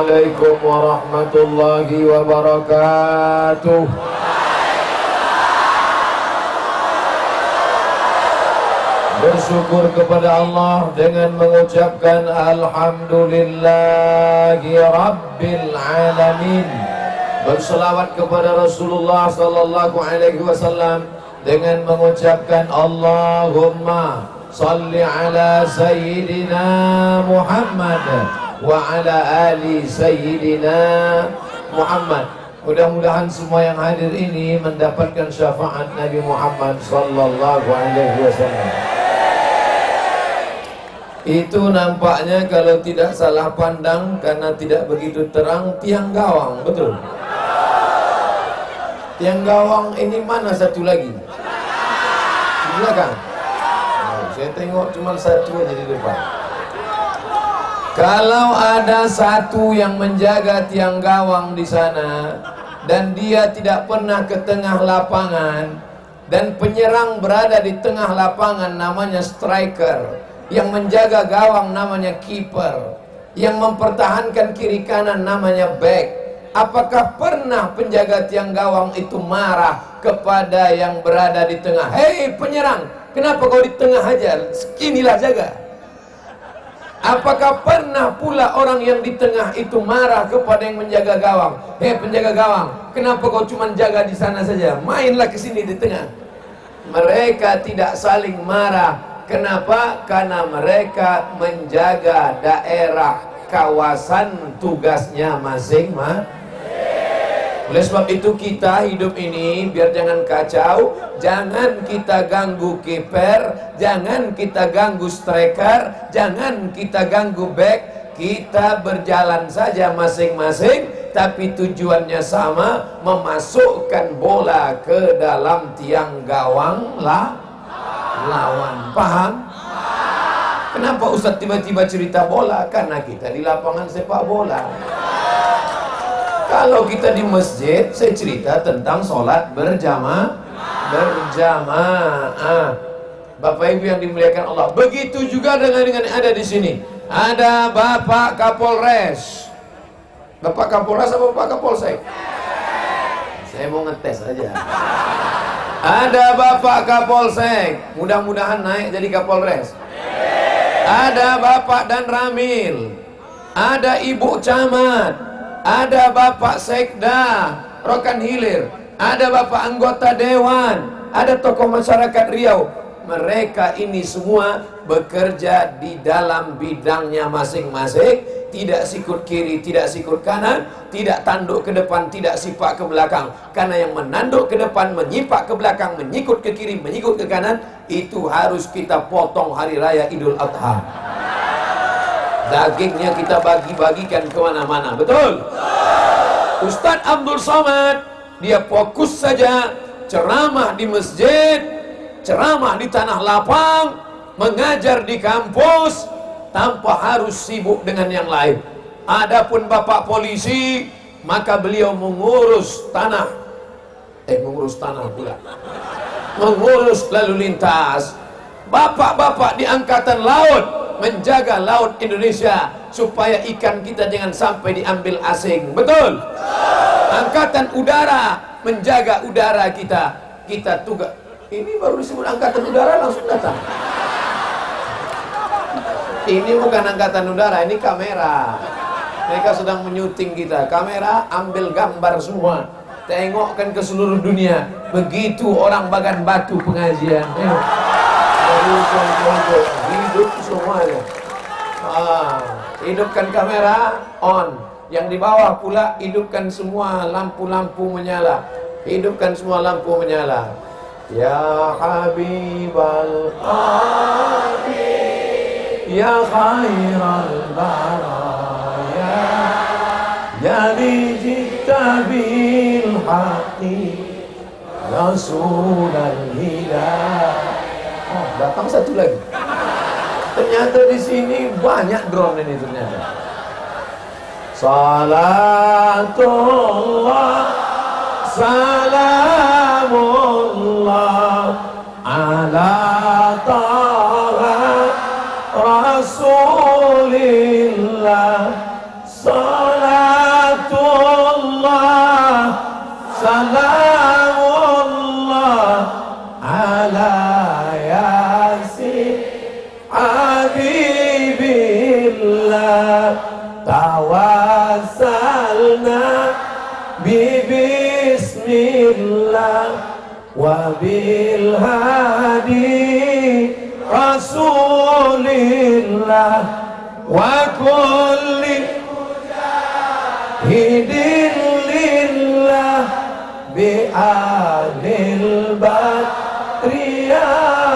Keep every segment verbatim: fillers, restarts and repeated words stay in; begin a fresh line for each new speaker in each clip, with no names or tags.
Assalamualaikum warahmatullahi wabarakatuh. Bersyukur kepada Allah dengan mengucapkan Alhamdulillahi Rabbil Alamin. Berselawat kepada Rasulullah Sallallahu Alaihi Wasallam dengan mengucapkan Allahumma salli ala Sayyidina Muhammad wa ala ali Sayyidina Muhammad. Mudah-mudahan semua yang hadir ini mendapatkan syafaat Nabi Muhammad Sallallahu Alaihi Wasallam. Itu nampaknya kalau tidak salah pandang karena tidak begitu terang tiang gawang, betul? Tiang gawang ini mana satu lagi? Di belakang. Oh, saya tengok cuma satu aja di depan. Kalau ada satu yang menjaga tiang gawang di sana dan dia tidak pernah ke tengah lapangan dan penyerang berada di tengah lapangan namanya striker, yang menjaga gawang namanya keeper, yang mempertahankan kiri kanan namanya back. Apakah pernah penjaga tiang gawang itu marah kepada yang berada di tengah? Hei penyerang, kenapa kau di tengah aja? Inilah jaga. Apakah pernah pula orang yang di tengah itu marah kepada yang menjaga gawang? Hei penjaga gawang, kenapa kau cuma jaga di sana saja? Mainlah ke sini di tengah. Mereka tidak saling marah. Kenapa? Karena mereka menjaga daerah kawasan tugasnya masing-masing. Oleh sebab itu kita hidup ini biar jangan kacau, jangan kita ganggu kiper, jangan kita ganggu striker, jangan kita ganggu back. Kita berjalan saja masing-masing, tapi tujuannya sama, memasukkan bola ke dalam tiang gawang lah lawan. Paham? Kenapa Ustaz tiba-tiba cerita bola? Karena kita di lapangan sepak bola. Kalau kita di masjid, saya cerita tentang sholat berjamaah. Berjamaah. Bapak Ibu yang dimuliakan Allah. Begitu juga dengan dengan yang ada di sini. Ada Bapak Kapolres. Bapak Kapolres apa Bapak Kapolsek? Saya mau ngetes aja. Ada Bapak Kapolsek, mudah-mudahan naik jadi Kapolres. Ada Bapak Dan Ramil, ada Ibu Camat, ada Bapak Sekda, Rokan Hilir, ada Bapak anggota Dewan, ada tokoh masyarakat Riau. Mereka ini semua bekerja di dalam bidangnya masing-masing, tidak sikut kiri, tidak sikut kanan, tidak tanduk ke depan, tidak sipak ke belakang. Karena yang menanduk ke depan, menyipak ke belakang, menyikut ke kiri, menyikut ke kanan, itu harus kita potong hari raya Idul Adha. Dagingnya kita bagi-bagikan kemana-mana, betul? Ustadz Abdul Somad, dia fokus saja ceramah di masjid, ceramah di tanah lapang, mengajar di kampus, tanpa harus sibuk dengan yang lain. Adapun Bapak polisi, maka beliau mengurus tanah, eh mengurus tanah pula, mengurus lalu lintas. Bapak-bapak di angkatan laut menjaga laut Indonesia supaya ikan kita jangan sampai diambil asing, betul? Angkatan udara menjaga udara kita. Kita tugas. Ini baru disebut angkatan udara langsung datang. Ini bukan angkatan udara, ini kamera. Mereka sedang menyuting kita. Kamera ambil gambar semua, tengokkan ke seluruh dunia. Begitu orang Bagan Batu pengajian, eh, hidup semuanya. Ah, hidupkan kamera on. Yang di bawah pula hidupkan semua lampu-lampu menyala. Hidupkan semua lampu menyala. Ya Habibal Habib, Ya Khairal Baraya, Ya Lijita Bil Haqi, Rasulal Hidayah. Oh, datang satu lagi. Ternyata di sini banyak drone ini ternyata. Salatullah, salamullah ala taha rasulillah, salat Salamullah ala yasin habibillah tawassalna bi bismillah wa bil hadi rasulillah wa kulli hidin lillah bi alil badri ya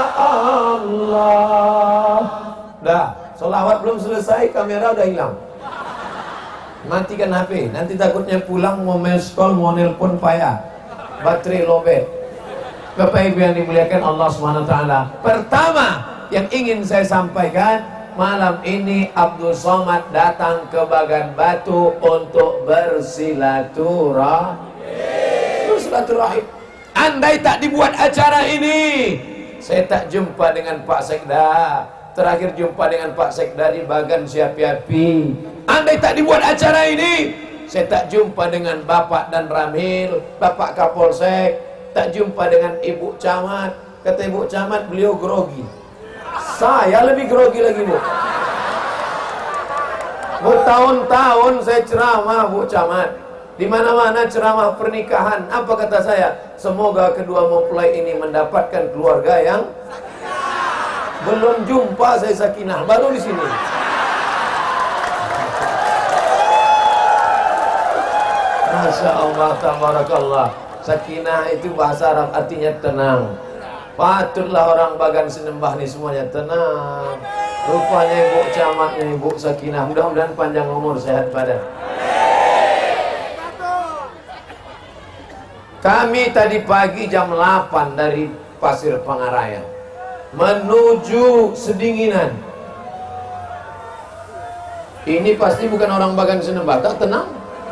Allah. Dah, selawat belum selesai, kamera udah hilang. Matikan H P, nanti takutnya pulang mau meskol, mau nelpon payah, baterai lobet. Bapak Ibu yang dimuliakan Allah subhanahu wa taala, pertama yang ingin saya sampaikan, malam ini Abdul Somad datang ke Bagan Batu untuk bersilaturahim. Bersilaturahim. Andai tak dibuat acara ini, saya tak jumpa dengan Pak Sekda. Terakhir jumpa dengan Pak Sekda di Bagan Siapi-api. Andai tak dibuat acara ini, saya tak jumpa dengan Bapak dan Ramil, Bapak Kapolsek, tak jumpa dengan Ibu Camat. Kata Ibu Camat, beliau grogi. Saya lebih grogi lagi, Bu. Bertahun-tahun saya ceramah, Bu Camat. Di mana-mana ceramah pernikahan. Apa kata saya? Semoga kedua mempelai ini mendapatkan keluarga yang belum jumpa saya sakinah, baru di sini. Masya Allah, tabarakallah. Sakinah itu bahasa Arab artinya tenang. Patutlah orang Bagan Senembah ini semuanya tenang. Rupanya Ibu Camatnya Ibu Sakinah. Mudah-mudahan panjang umur, sehat badan. Kami tadi pagi jam delapan dari Pasir Pangaraya menuju Sedinginan. Ini pasti bukan orang Bagan Senembah, tak tenang.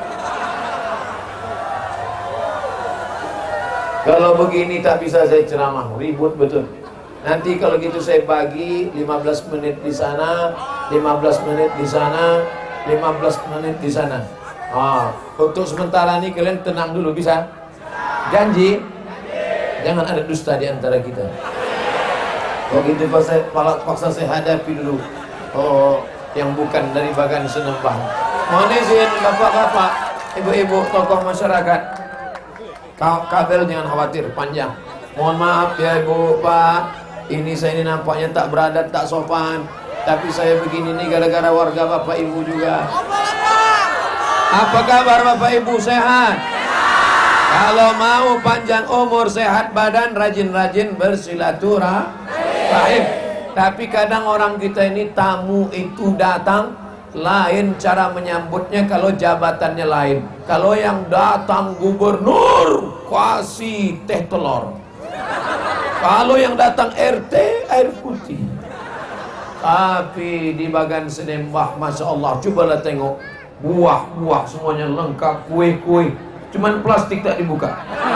Kalau begini tak bisa saya ceramah, ribut betul. Nanti kalau gitu saya bagi lima belas menit di sana, lima belas menit di sana, lima belas menit di sana. Ah, untuk sementara ini kalian tenang dulu, bisa? Janji? Jangan ada dusta di antara kita. Kalau gitu paksa, paksa saya hadapi dulu. Oh, yang bukan dari Bagan Senembah. Mohon izin bapak-bapak, ibu-ibu, tokoh masyarakat. Kabel jangan khawatir, panjang. Mohon maaf ya Ibu, Pak. Ini saya ini nampaknya tak beradat, tak sopan. Tapi saya begini nih gara-gara warga Bapak Ibu juga. Apa kabar Bapak Ibu, sehat? Kalau mau panjang umur, sehat badan, rajin-rajin bersilaturahim. Tapi kadang orang kita ini tamu itu datang, lain cara menyambutnya kalau jabatannya lain. Kalau yang datang gubernur, kasih teh telur. Kalau yang datang R T, air putih. Tapi di Bagan Senembah, Masya Allah, cobalah tengok, buah-buah semuanya lengkap, kue-kue, cuman plastik tak dibuka.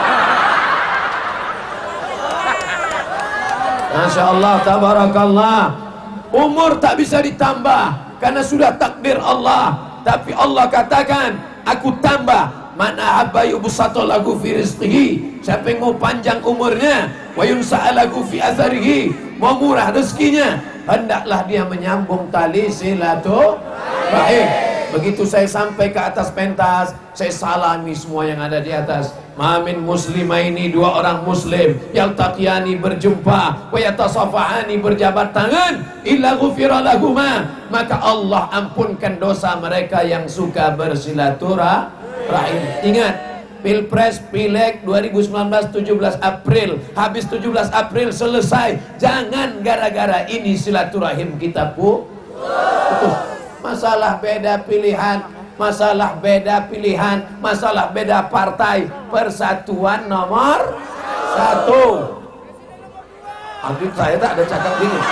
Masya Allah, tabarakallah. Umur tak bisa ditambah karena sudah takdir Allah. Tapi Allah katakan, aku tambah. Man ahabba yubsata lahu fi rizqihi. Siapa yang mau panjang umurnya, wa yunsa'a lahu fi atharihi, mau murah rezekinya, hendaklah dia menyambung tali silaturahim. Begitu saya sampai ke atas pentas, saya salami semua yang ada di atas. Mamin muslimaini, dua orang muslim yaltaqiyani, berjumpa, wa yatasafahani, berjabat tangan, illa ghufira lahuma, maka Allah ampunkan dosa mereka yang suka bersilaturahim. Ingat, Pilpres, Pileg dua ribu sembilan belas tujuh belas April, habis tujuh belas April selesai. Jangan gara-gara ini silaturahim kita putus. Masalah beda pilihan, masalah beda pilihan, masalah beda partai, persatuan nomor satu. Habib saya tak ada cakap dingin.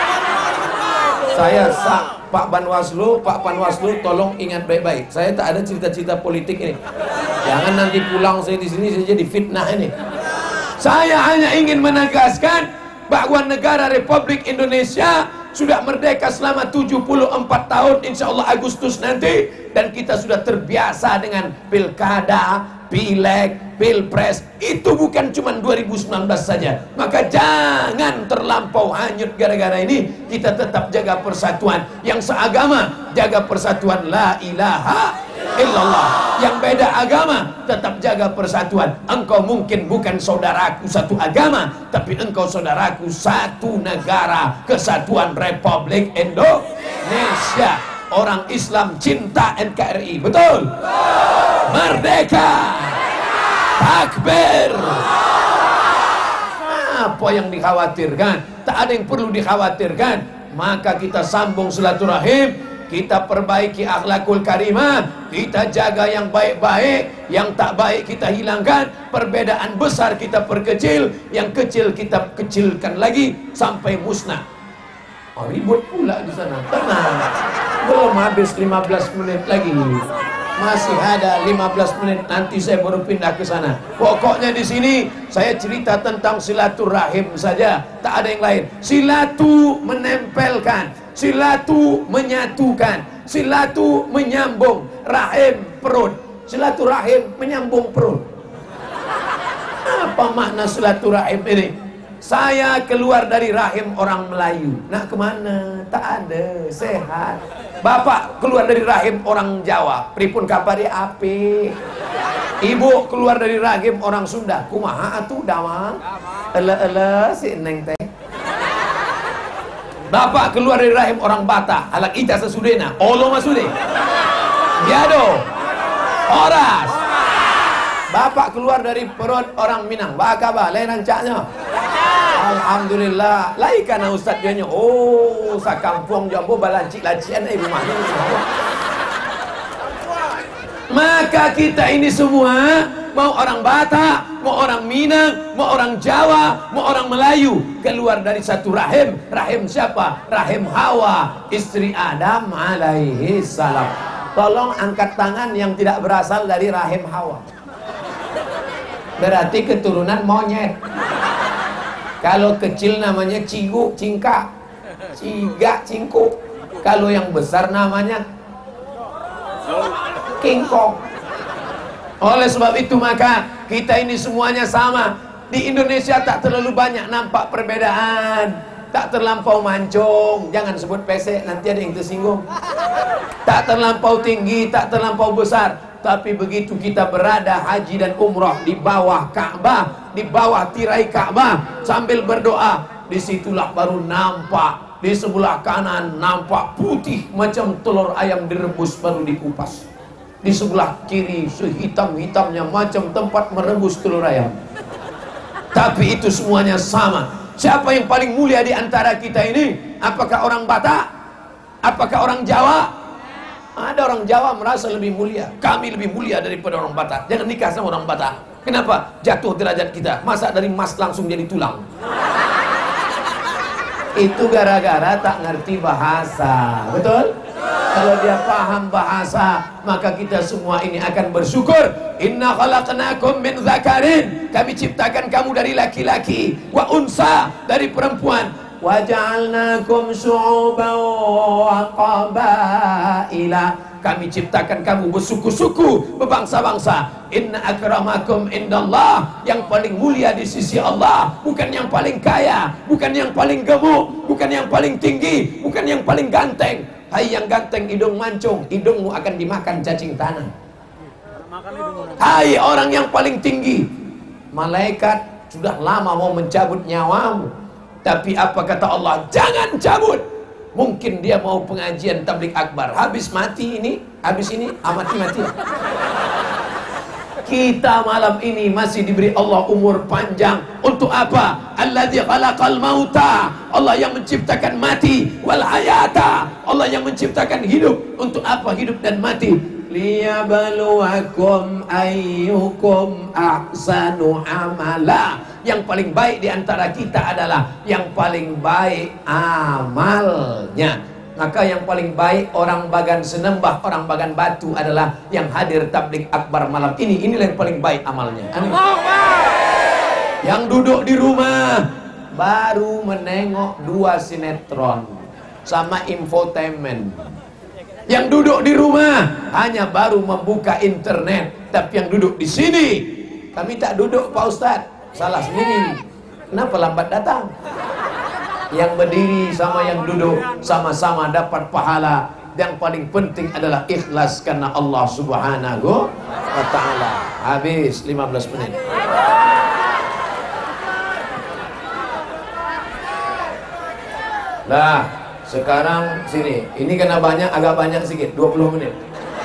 Saya sak Pak Banwaslu, Pak Panwaslu, tolong ingat baik-baik. Saya tak ada cerita-cerita politik ini. Jangan nanti pulang saya di sini saya jadi fitnah ini. Saya hanya ingin menegaskan bahwa negara Republik Indonesia sudah merdeka selama tujuh puluh empat tahun, insya Allah Agustus nanti, dan kita sudah terbiasa dengan pilkada, pileg, P Pilpres itu bukan cuma dua ribu sembilan belas saja. Maka jangan terlampau hanyut gara-gara ini. Kita tetap jaga persatuan. Yang seagama jaga persatuan, la ilaha illallah. Yang beda agama tetap jaga persatuan. Engkau mungkin bukan saudaraku satu agama, tapi engkau saudaraku satu negara kesatuan Republik Indonesia. Orang Islam cinta N K R I, betul? Merdeka, takbir. Apa yang dikhawatirkan? Tak ada yang perlu dikhawatirkan. Maka kita sambung silaturahim, kita perbaiki akhlakul karimah, kita jaga yang baik-baik, yang tak baik kita hilangkan, perbedaan besar kita perkecil, yang kecil kita kecilkan lagi sampai musnah. Oh, ribut pula di sana. Tenang, belum habis lima belas menit lagi. Masih ada lima belas menit, nanti saya baru pindah ke sana. Pokoknya di sini saya cerita tentang silaturahim saja, tak ada yang lain. Silatu menempelkan, silatu menyatukan, silatu menyambung, rahim perut. Silaturahim menyambung perut. Apa makna silaturahim ini? Saya keluar dari rahim orang Melayu. Nak kemana? Tak ada, sehat. Bapak keluar dari rahim orang Jawa. Pripun kapari api. Ibu keluar dari rahim orang Sunda. Kumaha atuh damang? Ele-ele si neng teh. Bapak keluar dari rahim orang Batak. Alak ita sesudena. Olo masude. Biado. Oras. Bapak keluar dari perut orang Minang. Bakaba, lain rancaknya. Alhamdulillah. Lai kana ustaz dia nya. Oh, sakampung jambu balancik-lancian eh rumahnya. Maka kita ini semua, mau orang Batak, mau orang Minang, mau orang Jawa, mau orang Melayu, keluar dari satu rahim. Rahim siapa? Rahim Hawa, istri Adam alaihi salam. Tolong angkat tangan yang tidak berasal dari rahim Hawa. Berarti keturunan monyet. Kalau kecil namanya cigu, cingka, ciga, cingku. Kalau yang besar namanya King Kong. Oleh sebab itu maka kita ini semuanya sama. Di Indonesia tak terlalu banyak nampak perbedaan. Tak terlampau mancung. Jangan sebut pesek, nanti ada yang tersinggung. Tak terlampau tinggi, tak terlampau besar. Tapi begitu kita berada haji dan umrah di bawah Ka'bah, di bawah tirai Ka'bah, sambil berdoa, disitulah baru nampak di sebelah kanan nampak putih macam telur ayam direbus baru dikupas. Di sebelah kiri sehitam-hitamnya macam tempat merebus telur ayam. Tapi itu semuanya sama. Siapa yang paling mulia di antara kita ini? Apakah orang Batak? Apakah orang Jawa? Ada orang Jawa merasa lebih mulia. Kami lebih mulia daripada orang Batak. Jangan nikah sama orang Batak. Kenapa? Jatuh derajat kita. Masa dari emas langsung jadi tulang? Itu gara-gara tak ngerti bahasa. Betul? Kalau dia paham bahasa, maka kita semua ini akan bersyukur. Inna khalaqnakum min dzakarin. Kami ciptakan kamu dari laki-laki, wa unsa, dari perempuan. Wa ja'alnakum syu'uban wa qabaila. Kami ciptakan kamu bersuku-suku, berbangsa-bangsa. Inna akramakum indallah. Yang paling mulia di sisi Allah bukan yang paling kaya, bukan yang paling gemuk, bukan yang paling tinggi, bukan yang paling ganteng. Hai yang ganteng hidung mancung, hidungmu akan dimakan cacing tanah. Hai orang yang paling tinggi, malaikat sudah lama mau mencabut nyawamu. Tapi apa kata Allah? Jangan cabut. Mungkin dia mau pengajian tablik akbar. Habis mati ini, habis ini amati-mati. Kita malam ini masih diberi Allah umur panjang. Untuk apa? Alladzi khalaqal mauta. Allah yang menciptakan mati. Wal hayata. Allah yang menciptakan hidup. Untuk apa hidup dan mati? Liyabluwakum ayyukum ahsanu amala. Yang paling baik di antara kita adalah yang paling baik amalnya. Maka yang paling baik orang Bagan Senembah, orang Bagan Batu adalah yang hadir tablik akbar malam ini. Inilah yang paling baik amalnya. Amin. Yang duduk di rumah baru menengok dua sinetron sama infotainment. Yang duduk di rumah hanya baru membuka internet. Tapi yang duduk di sini Kami tak duduk Pak Ustadz. Salah sendiri. Kenapa lambat datang? Yang berdiri sama yang duduk sama-sama dapat pahala. Yang paling penting adalah ikhlas karena Allah Subhanahu wa ta'ala. Habis lima belas menit. Nah, sekarang sini. Ini kena banyak, agak banyak sedikit, dua puluh menit.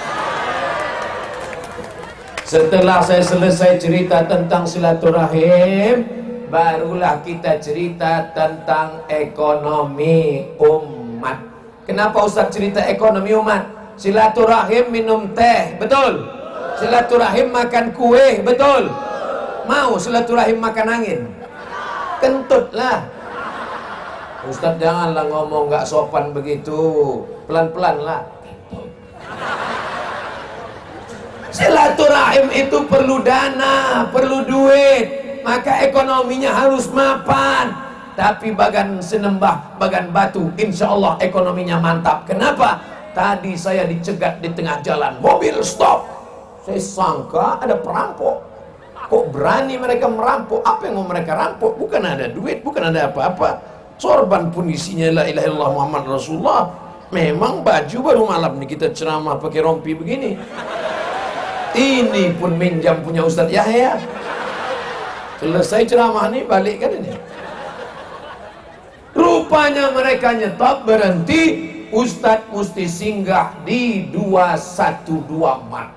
Setelah saya selesai cerita tentang silaturahim, barulah kita cerita tentang ekonomi umat. Kenapa Ustaz cerita ekonomi umat? Silaturahim minum teh, betul? Silaturahim makan kue, betul? Mau silaturahim makan angin? Kentutlah. Ustaz janganlah ngomong gak sopan begitu. Pelan-pelan lah. Silaturahim itu perlu dana, perlu duit, maka ekonominya harus mapan. Tapi bagan senembah, bagan batu, insya Allah ekonominya mantap. Kenapa? Tadi saya dicegat di tengah jalan, mobil stop. Saya sangka ada perampok. Kok berani mereka merampok? Apa yang mau mereka rampok? Bukan ada duit, bukan ada apa-apa. Sorban pun isinya la ilaha illallah Muhammad Rasulullah. Memang baju baru malam nih kita ceramah pakai rompi begini. Ini pun minjam punya Ustadz Yahya. Selesai ceramah nih balik kan ini. Rupanya mereka nyetop, berhenti. Ustadz mesti singgah di dua satu dua Mart.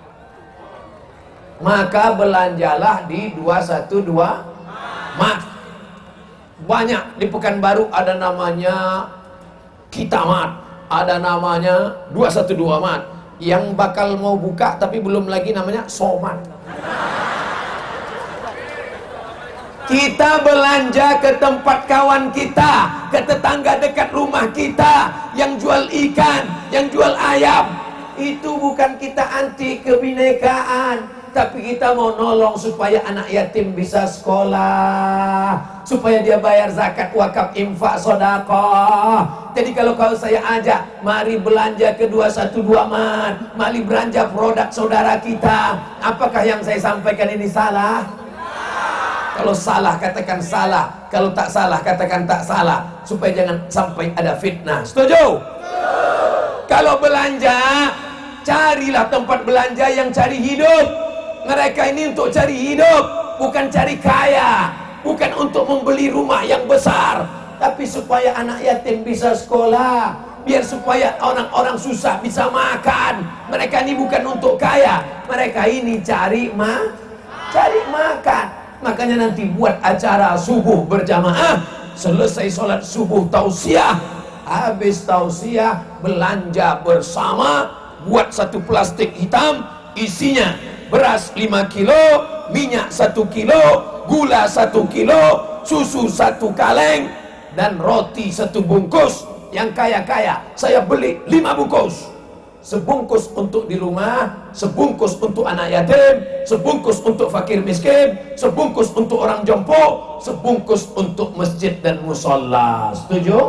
Maka belanjalah di dua satu dua Mart. Banyak di Pekanbaru ada namanya Kita Mart, ada namanya dua satu dua Mart. Yang bakal mau buka tapi belum lagi namanya Somat. Kita belanja ke tempat kawan kita, ke tetangga dekat rumah kita yang jual ikan, yang jual ayam. Itu bukan kita anti kebinekaan, tapi kita mau nolong supaya anak yatim bisa sekolah, supaya dia bayar zakat, wakaf, infak, sedekah. Jadi kalau kau saya ajak, mari belanja ke dua satu dua Mart, mari belanja produk saudara kita. Apakah yang saya sampaikan ini salah? Kalau salah katakan salah, kalau tak salah katakan tak salah, supaya jangan sampai ada fitnah. Setuju? Kalau belanja, carilah tempat belanja yang cari hidup. Mereka ini untuk cari hidup, bukan cari kaya, bukan untuk membeli rumah yang besar, tapi supaya anak yatim bisa sekolah, biar supaya orang-orang susah bisa makan. Mereka ini bukan untuk kaya, mereka ini cari ma, cari makan. Makanya nanti buat acara subuh berjamaah, selesai sholat subuh tausiah, habis tausiah belanja bersama, buat satu plastik hitam, isinya beras lima kilo, minyak satu kilo, gula satu kilo, susu satu kaleng, dan roti satu bungkus. Yang kaya-kaya saya beli lima bungkus. Sebungkus untuk di rumah, sebungkus untuk anak yatim, sebungkus untuk fakir miskin, sebungkus untuk orang jompo, sebungkus untuk masjid dan musola. Setuju?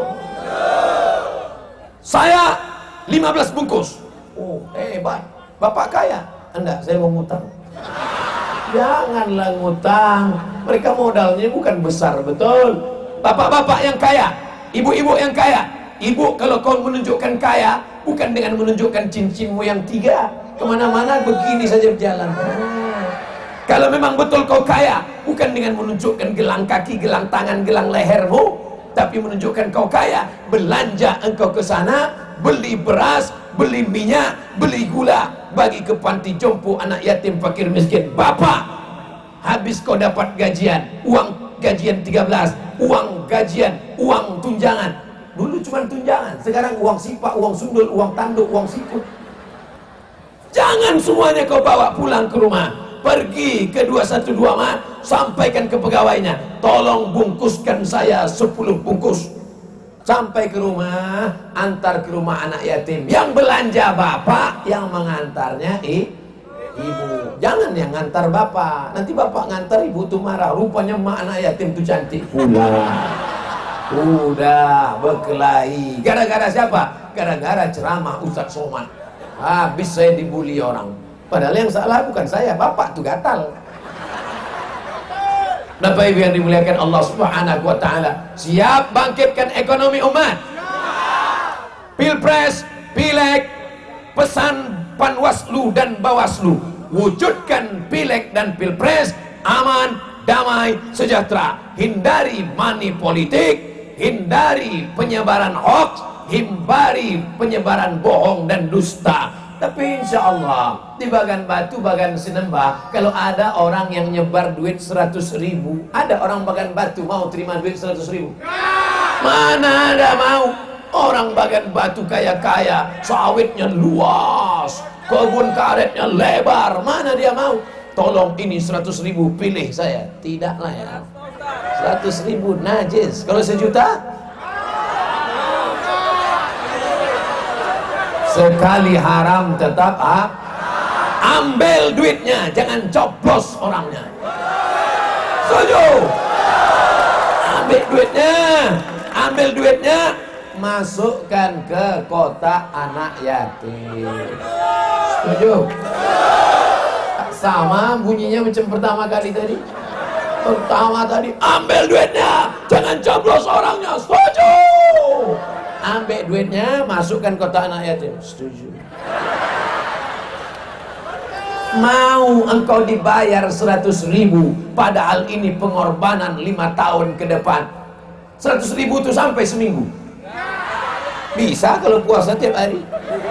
Saya lima belas bungkus. Oh hebat, bapak kaya. Enggak, saya mau ngutang. Janganlah ngutang, mereka modalnya bukan besar, betul. Bapak-bapak yang kaya, ibu-ibu yang kaya, ibu kalau kau menunjukkan kaya, bukan dengan menunjukkan cincinmu yang tiga, kemana-mana begini saja berjalan. Kalau memang betul kau kaya, bukan dengan menunjukkan gelang kaki, gelang tangan, gelang lehermu, tapi menunjukkan kau kaya. Belanja engkau ke sana, beli beras, beli minyak, beli gula, bagi ke panti jompo, anak yatim, fakir miskin. Bapak, habis kau dapat gajian, uang gajian tiga belas, uang gajian, uang tunjangan. Dulu cuma tunjangan, sekarang uang sipak, uang sundul, uang tanduk, uang sikut. Jangan semuanya kau bawa pulang ke rumah. Pergi ke dua satu dua Mart, sampaikan ke pegawainya, tolong bungkuskan saya sepuluh bungkus. Sampai ke rumah, antar ke rumah anak yatim. Yang belanja bapak, yang mengantarnya i, ibu. Jangan yang ngantar bapak, nanti bapak ngantar ibu tuh marah. Rupanya emak anak yatim tuh cantik pula. Udah berkelahi. Gara-gara siapa? Gara-gara ceramah Ustadz Somad. Habis saya dibully orang. Padahal yang salah bukan saya, bapak tuh gatal. Bapak Ibu yang dimuliakan Allah Subhanahu wa taala, siap bangkitkan ekonomi umat? Pilpres, Pileg, pesan Panwaslu dan Bawaslu, wujudkan Pileg dan Pilpres aman, damai, sejahtera. Hindari money politik, hindari penyebaran hoax, hindari penyebaran bohong dan dusta. Tapi insya Allah di Bagan Batu, Bagan Sinembah, kalau ada orang yang nyebar duit seratus ribu, ada orang Bagan Batu mau terima duit seratus ribu? Mana ada mau. Orang Bagan Batu kaya-kaya, sawitnya luas, kebun karetnya lebar, mana dia mau? Tolong ini seratus ribu, pilih saya. Tidaklah ya, seratus ribu najis. Kalau sejuta, sekali haram tetap ah, ambil duitnya, jangan coblos orangnya. Setuju? Ambil duitnya, ambil duitnya, masukkan ke kotak anak yatim. Setuju? Sama bunyinya macam pertama kali tadi. Pertama tadi, ambil duitnya, jangan coblos orangnya. Setuju? Ambil duitnya, masukkan kotak anak yatim. Setuju? Mau engkau dibayar seratus ribu, padahal ini pengorbanan lima tahun ke depan. Seratus ribu itu sampai seminggu. Bisa kalau puasa tiap hari?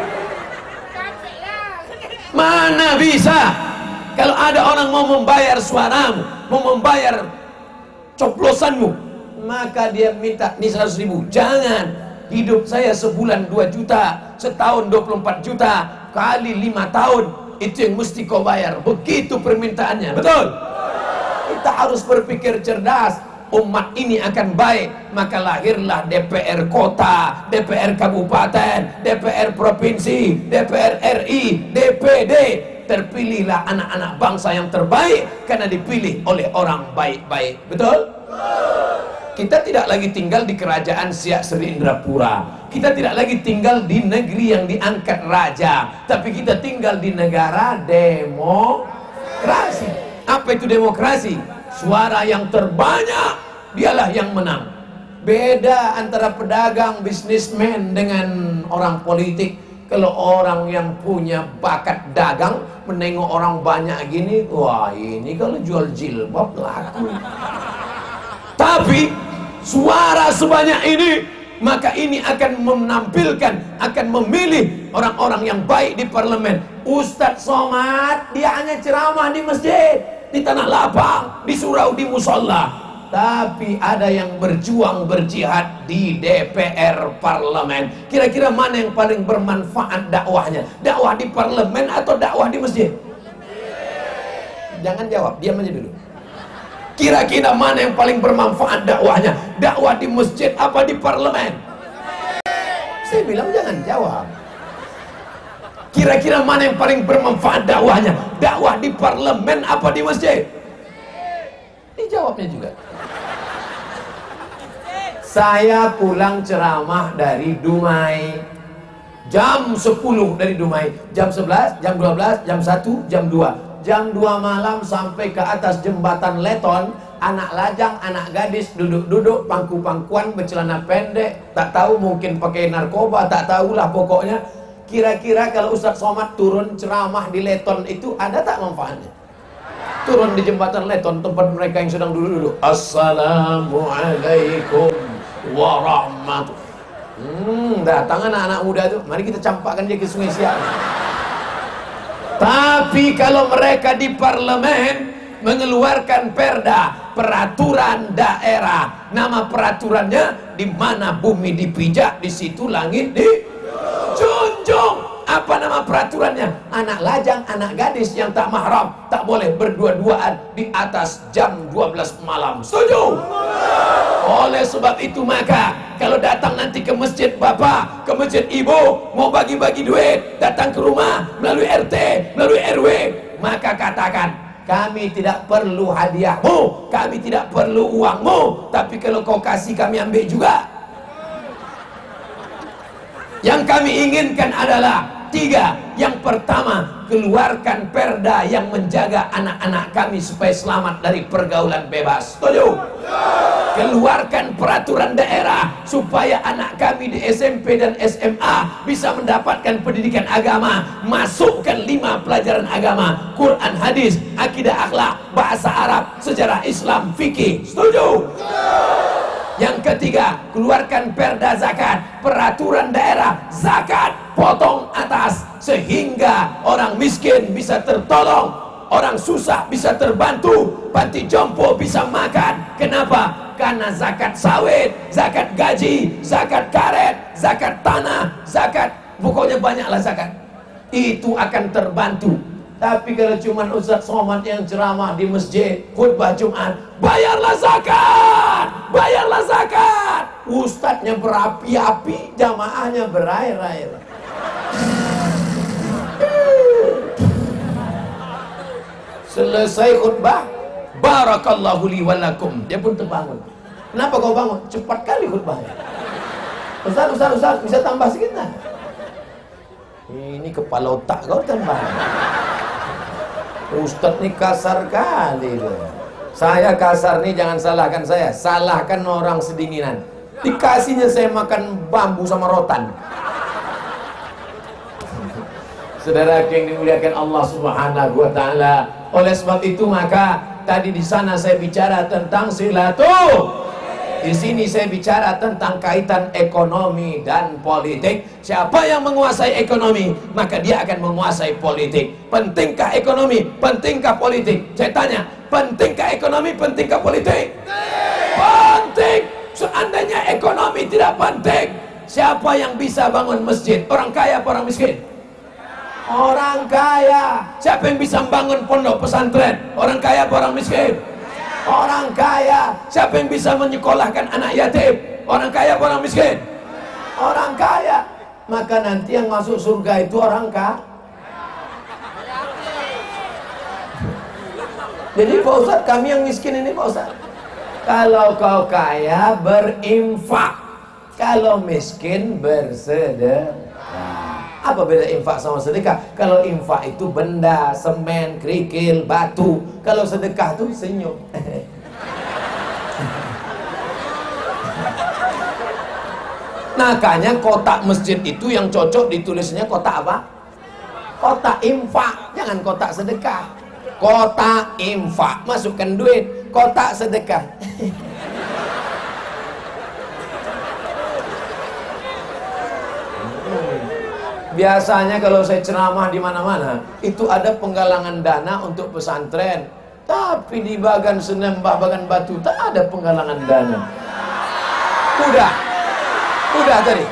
Mana bisa? Kalau ada orang mau membayar suaramu, mau membayar coblosanmu, maka dia minta ini seratus ribu. Jangan. Hidup saya sebulan dua juta, setahun dua puluh empat juta, kali lima tahun, itu yang mesti kau bayar. Begitu permintaannya, betul? Kita harus berpikir cerdas. Umat ini akan baik, maka lahirlah D P R kota, D P R kabupaten, D P R provinsi, D P R R I, D P D. Terpilihlah anak-anak bangsa yang terbaik karena dipilih oleh orang baik-baik, betul? Kita tidak lagi tinggal di kerajaan Siak Sri Indrapura. Kita tidak lagi tinggal di negeri yang diangkat raja, tapi kita tinggal di negara demokrasi. Apa itu demokrasi? Suara yang terbanyak dialah yang menang. Beda antara pedagang, bisnismen dengan orang politik. Kalau orang yang punya bakat dagang menengok orang banyak gini, wah ini kalau jual jilbab laku. Tapi suara sebanyak ini, maka ini akan menampilkan, akan memilih orang-orang yang baik di parlemen. Ustadz Somad, dia hanya ceramah di masjid, di tanah lapang, di surau, di musola. Tapi ada yang berjuang, berjihad di D P R parlemen. Kira-kira mana yang paling bermanfaat dakwahnya? Dakwah di parlemen atau dakwah di masjid? Jangan jawab, diam aja dulu. Kira-kira mana yang paling bermanfaat dakwahnya? Dakwah di masjid apa di parlemen? Saya bilang jangan jawab. Kira-kira mana yang paling bermanfaat dakwahnya? Dakwah di parlemen apa di masjid? Dijawabnya juga. Saya pulang ceramah dari Dumai jam sepuluh dari Dumai, jam sebelas, jam dua belas, jam satu, jam dua. Jam dua malam sampai ke atas jembatan Leton. Anak lajang, anak gadis duduk-duduk pangku-pangkuan bercelana pendek, tak tahu mungkin pakai narkoba, tak tahulah pokoknya. Kira-kira kalau Ustadz Somad turun ceramah di Leton itu ada tak manfaatnya? Turun di jembatan Leton, tempat mereka yang sedang duduk-duduk, Assalamualaikum warahmatullahi. Hmm, datang anak-anak muda tuh, mari kita campakkan dia ke Sungai Siak. Tapi kalau mereka di parlemen mengeluarkan perda, peraturan daerah, nama peraturannya di mana bumi dipijak, di situ langit dijunjung. Apa nama peraturannya? Anak lajang, anak gadis yang tak mahram tak boleh berdua-duaan di atas jam dua belas malam. Setuju? Oleh sebab itu maka kalau datang nanti ke masjid bapak, ke masjid ibu, mau bagi-bagi duit, datang ke rumah melalui R T, melalui R W, maka katakan, kami tidak perlu hadiahmu, kami tidak perlu uangmu, tapi kalau kau kasih kami ambil juga. Yang kami inginkan adalah tiga. Yang pertama, keluarkan perda yang menjaga anak-anak kami supaya selamat dari pergaulan bebas. Setuju? Keluarkan peraturan daerah supaya anak kami di S M P dan S M A bisa mendapatkan pendidikan agama. Masukkan lima pelajaran agama: Quran, hadis, akidah, akhlak, bahasa Arab, sejarah Islam, fikih. Setuju? Yang ketiga, keluarkan perda zakat, peraturan daerah zakat, potong atas sehingga orang miskin bisa tertolong, orang susah bisa terbantu, panti jompo bisa makan. Kenapa? Karena zakat sawit, zakat gaji, zakat karet, zakat tanah, zakat, pokoknya banyaklah zakat. Itu akan terbantu. Tapi kalau cuma Ustaz Somad yang ceramah di masjid, khutbah Jumat, bayarlah zakat, bayarlah zakat. Ustadznya berapi-api, jamaahnya berair-air. Selesai khutbah, barakallahu li walakum, dia pun terbangun. Kenapa kau bangun? Cepat kali khutbahnya. Ustaz, Ustaz, Ustaz, bisa tambah sedikit tak? Ini kepala otak kau tambah. Ustaz nih kasar kali loh. Saya kasar nih, jangan salahkan saya, salahkan orang sedinginan. Dikasihnya saya makan bambu sama rotan. Saudara yang dimuliakan Allah Subhanahu wa taala. Oleh sebab itu maka tadi di sana saya bicara tentang silaturahmi. Di sini saya bicara tentang kaitan ekonomi dan politik. Siapa yang menguasai ekonomi, maka dia akan menguasai politik. Pentingkah ekonomi? Pentingkah politik? Saya tanya, pentingkah ekonomi? Pentingkah politik? Penting. Seandainya ekonomi tidak penting, siapa yang bisa bangun masjid? Orang kaya apa orang miskin? Orang kaya. Siapa yang bisa bangun pondok pesantren? Orang kaya apa orang miskin? Orang kaya. Siapa yang bisa menyekolahkan anak yatim? Orang kaya apa orang miskin? Orang kaya. Maka nanti yang masuk surga itu orang kaya. Jadi Pak Ustadz, kami yang miskin ini Pak Ustadz, kalau kau kaya berinfak, kalau miskin bersedekah. Apa beda infak sama sedekah? Kalau infak itu benda, semen, kerikil, batu. Kalau sedekah itu senyum. Makanya kotak masjid itu yang cocok ditulisnya kotak apa? Kotak infak, jangan kotak sedekah. Kotak infak, masukkan duit. Kotak sedekah. Biasanya kalau saya ceramah di mana-mana, itu ada penggalangan dana untuk pesantren. Tapi di Bagan Senembah, Bagan Batu, tak ada penggalangan dana. Udah, udah tadi.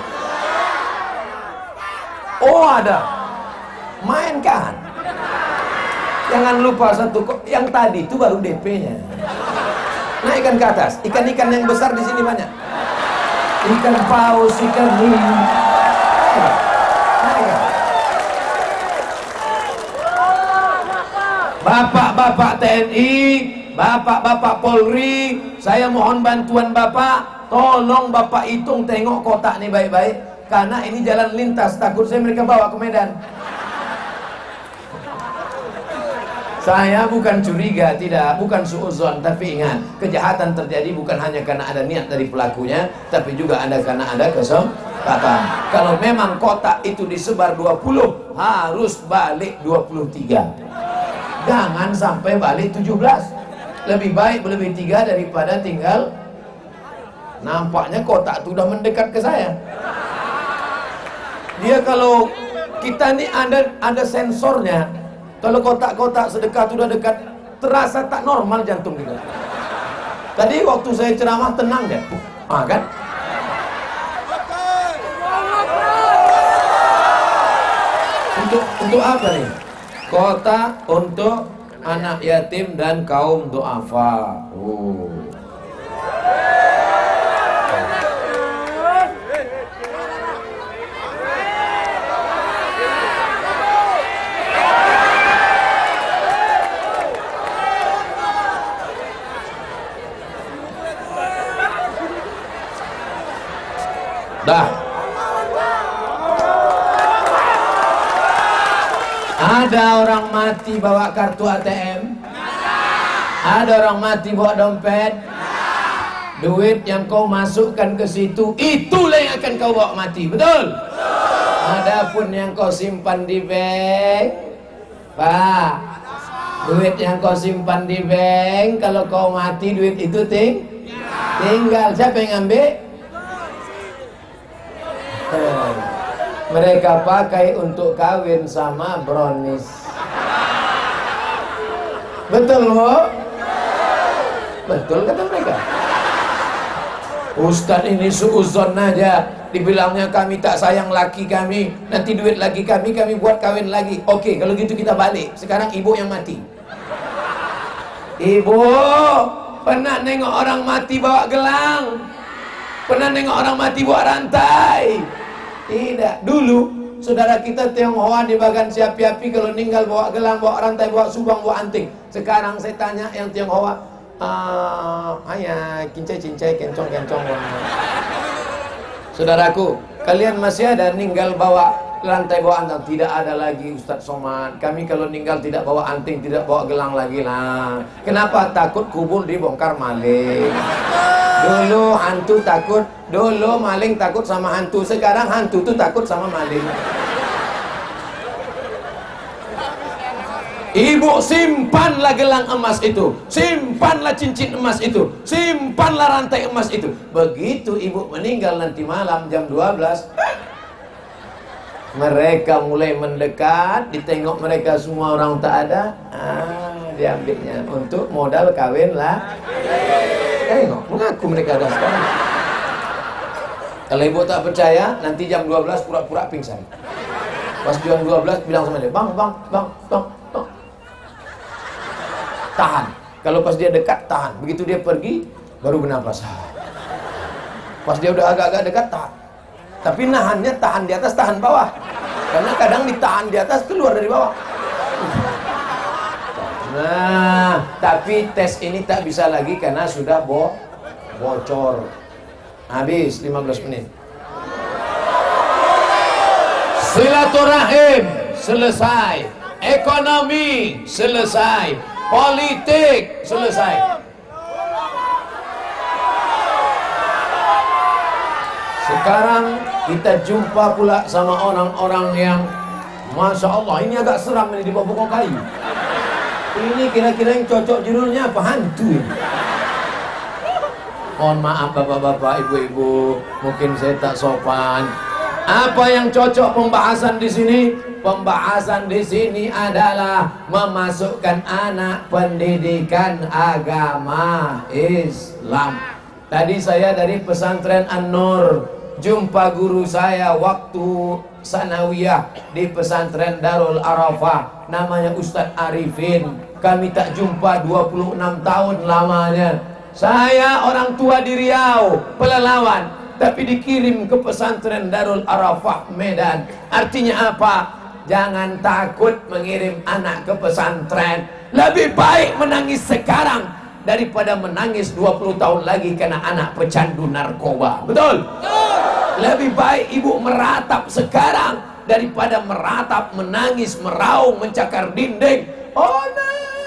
Oh ada, mainkan. Jangan lupa satu, yang tadi itu baru D P-nya. Naikkan ke atas. Ikan-ikan yang besar di sini banyak. Ikan paus, ikan hiu. Bapak-bapak T N I, bapak-bapak Polri, saya mohon bantuan Bapak. Tolong Bapak hitung, tengok kotak nih baik-baik, karena ini jalan lintas, takut saya mereka bawa ke Medan. Saya bukan curiga, tidak, bukan suuzon, tapi ingat, kejahatan terjadi bukan hanya karena ada niat dari pelakunya, tapi juga ada karena ada kesempatan. Kalau memang kotak itu disebar dua puluh, harus balik dua puluh tiga. Jangan sampai balik tujuh belas. Lebih baik lebih tiga daripada tinggal. Nampaknya kotak itu udah mendekat ke saya. Dia kalau kita nih ada ada sensornya. Kalau kotak-kotak sedekah itu udah dekat, terasa tak normal jantung kita. Tadi waktu saya ceramah tenang deh. Ah kan? Untuk untuk apa nih? Kota untuk anak yatim dan kaum duafa. Oh. Dah. Ada orang mati bawa kartu A T M? Ada orang mati bawa dompet? Duit yang kau masukkan ke situ, itulah yang akan kau bawa mati, betul? Adapun yang kau simpan di bank, Pak, duit yang kau simpan di bank, kalau kau mati duit itu ting tinggal. Siapa yang ambil? Eh, mereka pakai untuk kawin sama brownies. Betul, Bu? Betul kata mereka. Ustadz ini suuzon aja, dibilangnya kami tak sayang laki kami, nanti duit laki kami kami buat kawin lagi. Oke, kalau gitu kita balik. Sekarang ibu yang mati. Ibu pernah nengok orang mati bawa gelang? Pernah nengok orang mati bawa rantai? Tidak. Dulu saudara kita Tionghoa di bagan siapi-api kalau meninggal bawa gelang, bawa rantai, bawa subang, bawa anting. Sekarang saya tanya yang Tionghoa, ah, ayah, cincai-cincai, kencong-kencong. Saudaraku, kalian masih ada ninggal bawa rantai, bawa anting? Tidak ada lagi, Ustadz Somad. Kami kalau ninggal tidak bawa anting, tidak bawa gelang lagi lah. Kenapa? Takut kubur dibongkar maling. Dulu hantu takut, dulu maling takut sama hantu. Sekarang hantu tuh takut sama maling. Ibu simpanlah gelang emas itu, simpanlah cincin emas itu, simpanlah rantai emas itu. Begitu ibu meninggal nanti malam jam dua belas, mereka mulai mendekat, ditengok mereka semua orang tak ada, ah, diambilnya untuk modal kawin lah. Tengok, mengaku mereka ada sekarang. Kalau ibu tak percaya, nanti jam dua belas pura-pura pingsan. Pas jam dua belas bilang sama dia, bang, bang, bang, bang, bang. Tahan. Kalau pas dia dekat, tahan. Begitu dia pergi, baru bernapas. Pas dia udah agak-agak dekat, tahan. Tapi nahannya tahan di atas, tahan bawah. Karena kadang ditahan di atas, keluar dari bawah. Nah, tapi tes ini tak bisa lagi karena sudah bo bocor. Habis lima belas menit. Silaturahim selesai, ekonomi selesai, politik selesai. Sekarang kita jumpa pula sama orang-orang yang Masya Allah, ini agak seram ini di bawah pokok kayu. Ini kira-kira yang cocok judulnya apa? Hantu ini. Mohon maaf bapak-bapak, ibu-ibu, mungkin saya tak sopan. Apa yang cocok pembahasan di sini? Pembahasan di sini adalah memasukkan anak pendidikan agama Islam. Tadi saya dari pesantren An-Nur, jumpa guru saya waktu sanawiyah di pesantren Darul Arafah, namanya Ustadz Arifin. Kami tak jumpa dua puluh enam tahun lamanya. Saya orang tua di Riau, Pelalawan, tapi dikirim ke pesantren Darul Arafah Medan. Artinya apa? Jangan takut mengirim anak ke pesantren. Lebih baik menangis sekarang daripada menangis dua puluh tahun lagi karena anak pecandu narkoba. Betul? Lebih baik ibu meratap sekarang daripada meratap, menangis, meraung, mencakar dinding. Oh no.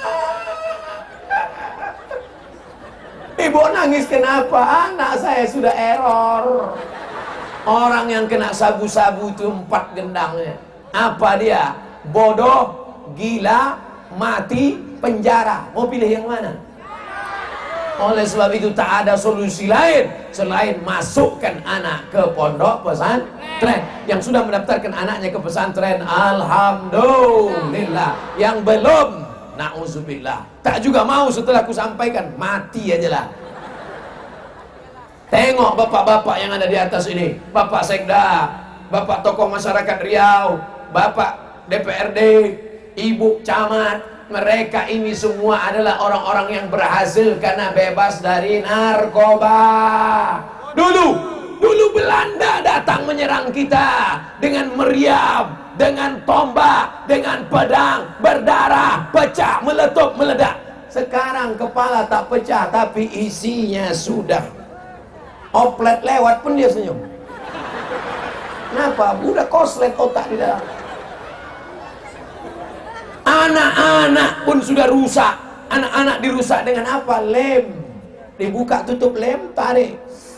Ibu nangis kenapa? Anak saya sudah error. Orang yang kena sabu-sabu itu empat gendangnya. Apa dia? Bodoh, gila, mati, penjara. Mau pilih yang mana? Oleh sebab itu tak ada solusi lain selain masukkan anak ke pondok pesantren. Yang sudah mendaftarkan anaknya ke pesantren, alhamdulillah. Yang belum, na'udzubillah, tak juga mau setelah aku sampaikan, mati aja lah. Tengok bapak-bapak yang ada di atas ini, Bapak Sekda, Bapak tokoh masyarakat Riau, Bapak D P R D, Ibu Camat. Mereka ini semua adalah orang-orang yang berhasil karena bebas dari narkoba. Dulu, dulu Belanda datang menyerang kita dengan meriam, dengan tombak, dengan pedang, berdarah, pecah, meletup, meledak. Sekarang kepala tak pecah, tapi isinya sudah. Oplet lewat pun dia senyum. Kenapa? Udah koslet otak di dalam. Anak-anak pun sudah rusak. Anak-anak dirusak dengan apa? Lem. Dibuka tutup lem, tarik.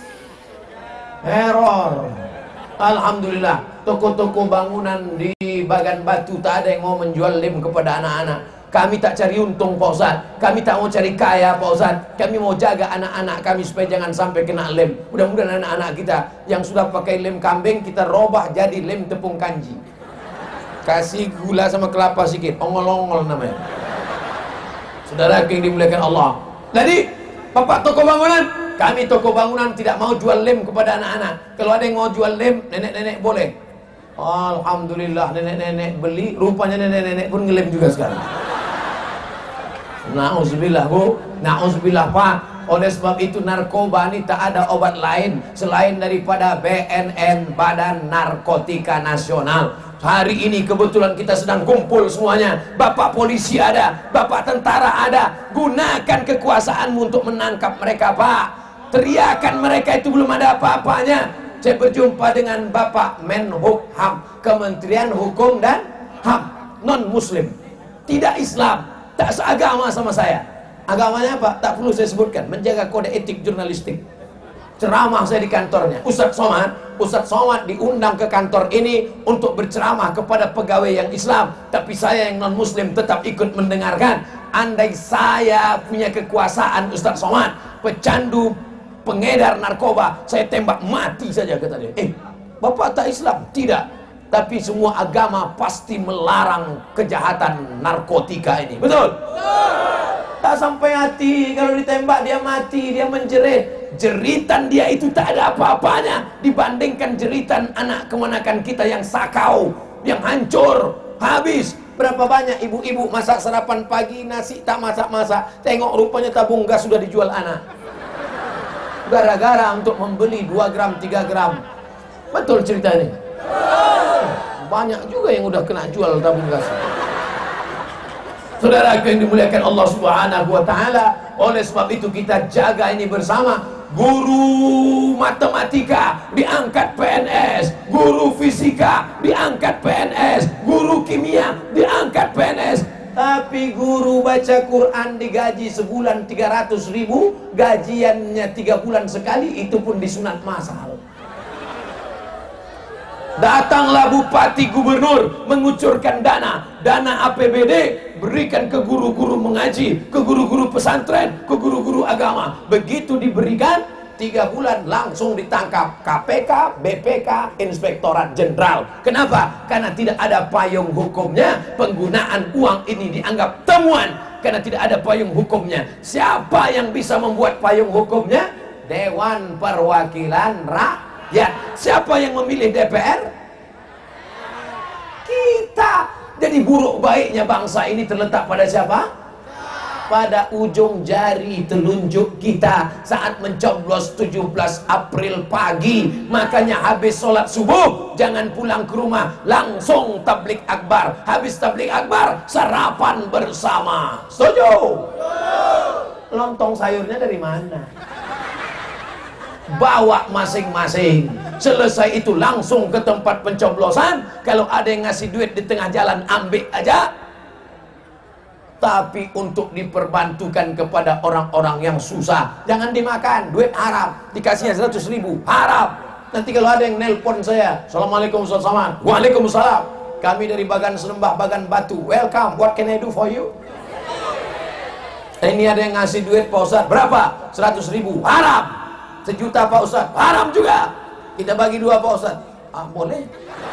Error. Alhamdulillah, toko-toko bangunan di Bagan Batu tak ada yang mau menjual lem kepada anak-anak. Kami tak cari untung Pak Ustaz, kami tak mau cari kaya Pak Ustaz, kami mau jaga anak-anak kami supaya jangan sampai kena lem. Mudah-mudahan anak-anak kita yang sudah pakai lem kambing kita robah jadi lem tepung kanji. Kasih gula sama kelapa sedikit, ongol-ongol namanya. Saudara yang dimuliakan Allah. Jadi bapak toko bangunan, kami toko bangunan tidak mau jual lem kepada anak-anak. Kalau ada yang mau jual lem, nenek-nenek boleh. Alhamdulillah, nenek-nenek beli, rupanya nenek-nenek pun ngelem juga sekarang. Na'udzubillah bu, na'udzubillah pak. Oleh sebab itu narkoba ini tak ada obat lain selain daripada B N N, Badan Narkotika Nasional. Hari ini kebetulan kita sedang kumpul semuanya. Bapak polisi ada, bapak tentara ada. Gunakan kekuasaanmu untuk menangkap mereka pak. Teriakan mereka itu belum ada apa-apanya. Saya berjumpa dengan Bapak Menhukham, Kementerian Hukum dan H A M, non muslim, tidak Islam, tak seagama sama saya. Agamanya apa? Tak perlu saya sebutkan. Menjaga kode etik jurnalistik. Ceramah saya di kantornya. Ustadz Somad, Ustadz Somad diundang ke kantor ini untuk berceramah kepada pegawai yang Islam, tapi saya yang non muslim tetap ikut mendengarkan. Andai saya punya kekuasaan Ustadz Somad, pecandu pengedar narkoba, saya tembak mati saja, kata dia. Eh, bapak tak Islam? Tidak. Tapi semua agama pasti melarang kejahatan narkotika ini. Betul? Tak sampai hati, kalau ditembak dia mati, dia menjerit. Jeritan dia itu tak ada apa-apanya dibandingkan jeritan anak kemenakan kita yang sakau, yang hancur, habis. Berapa banyak ibu-ibu masak sarapan pagi, nasi tak masak-masak, tengok rupanya tabung gas sudah dijual anak. Gara-gara untuk membeli dua gram, tiga gram. Betul cerita ini? Banyak juga yang udah kena jual tabung gas. Saudara yang dimuliakan Allah Subhanahu wa taala, oleh sebab itu kita jaga ini bersama. Guru matematika diangkat P N S, guru fisika diangkat P N S, guru kimia diangkat P N S. Tapi guru baca Quran digaji sebulan tiga ratus ribu, gajiannya tiga bulan sekali, itu pun disunat masal. Datanglah bupati gubernur mengucurkan dana, dana A P B D, berikan ke guru-guru mengaji, ke guru-guru pesantren, ke guru-guru agama. Begitu diberikan, tiga bulan langsung ditangkap K P K, B P K, Inspektorat Jenderal. Kenapa? Karena tidak ada payung hukumnya. Penggunaan uang ini dianggap temuan karena tidak ada payung hukumnya. Siapa yang bisa membuat payung hukumnya? Dewan Perwakilan Rakyat. Siapa yang memilih D P R? Kita. Jadi buruk baiknya bangsa ini terletak pada siapa? Pada ujung jari telunjuk kita saat mencoblos tujuh belas April pagi. Makanya habis sholat subuh jangan pulang ke rumah, langsung tablik akbar. Habis tablik akbar sarapan bersama. Setuju? Lontong sayurnya dari mana? Bawa masing-masing. Selesai itu langsung ke tempat pencoblosan. Kalau ada yang ngasih duit di tengah jalan, ambil aja. Tapi untuk diperbantukan kepada orang-orang yang susah, jangan dimakan, duit haram. Dikasihnya seratus ribu, haram. Nanti kalau ada yang nelpon saya, Assalamualaikum Ustaz Somad. Waalaikumsalam. Kami dari Bagan Serembah, Bagan Batu. Welcome, what can I do for you? Ini ada yang ngasih duit Pak Ustaz, berapa? seratus ribu, haram. Sejuta Pak Ustaz, haram juga. Kita bagi dua Pak Ustaz. Ah boleh.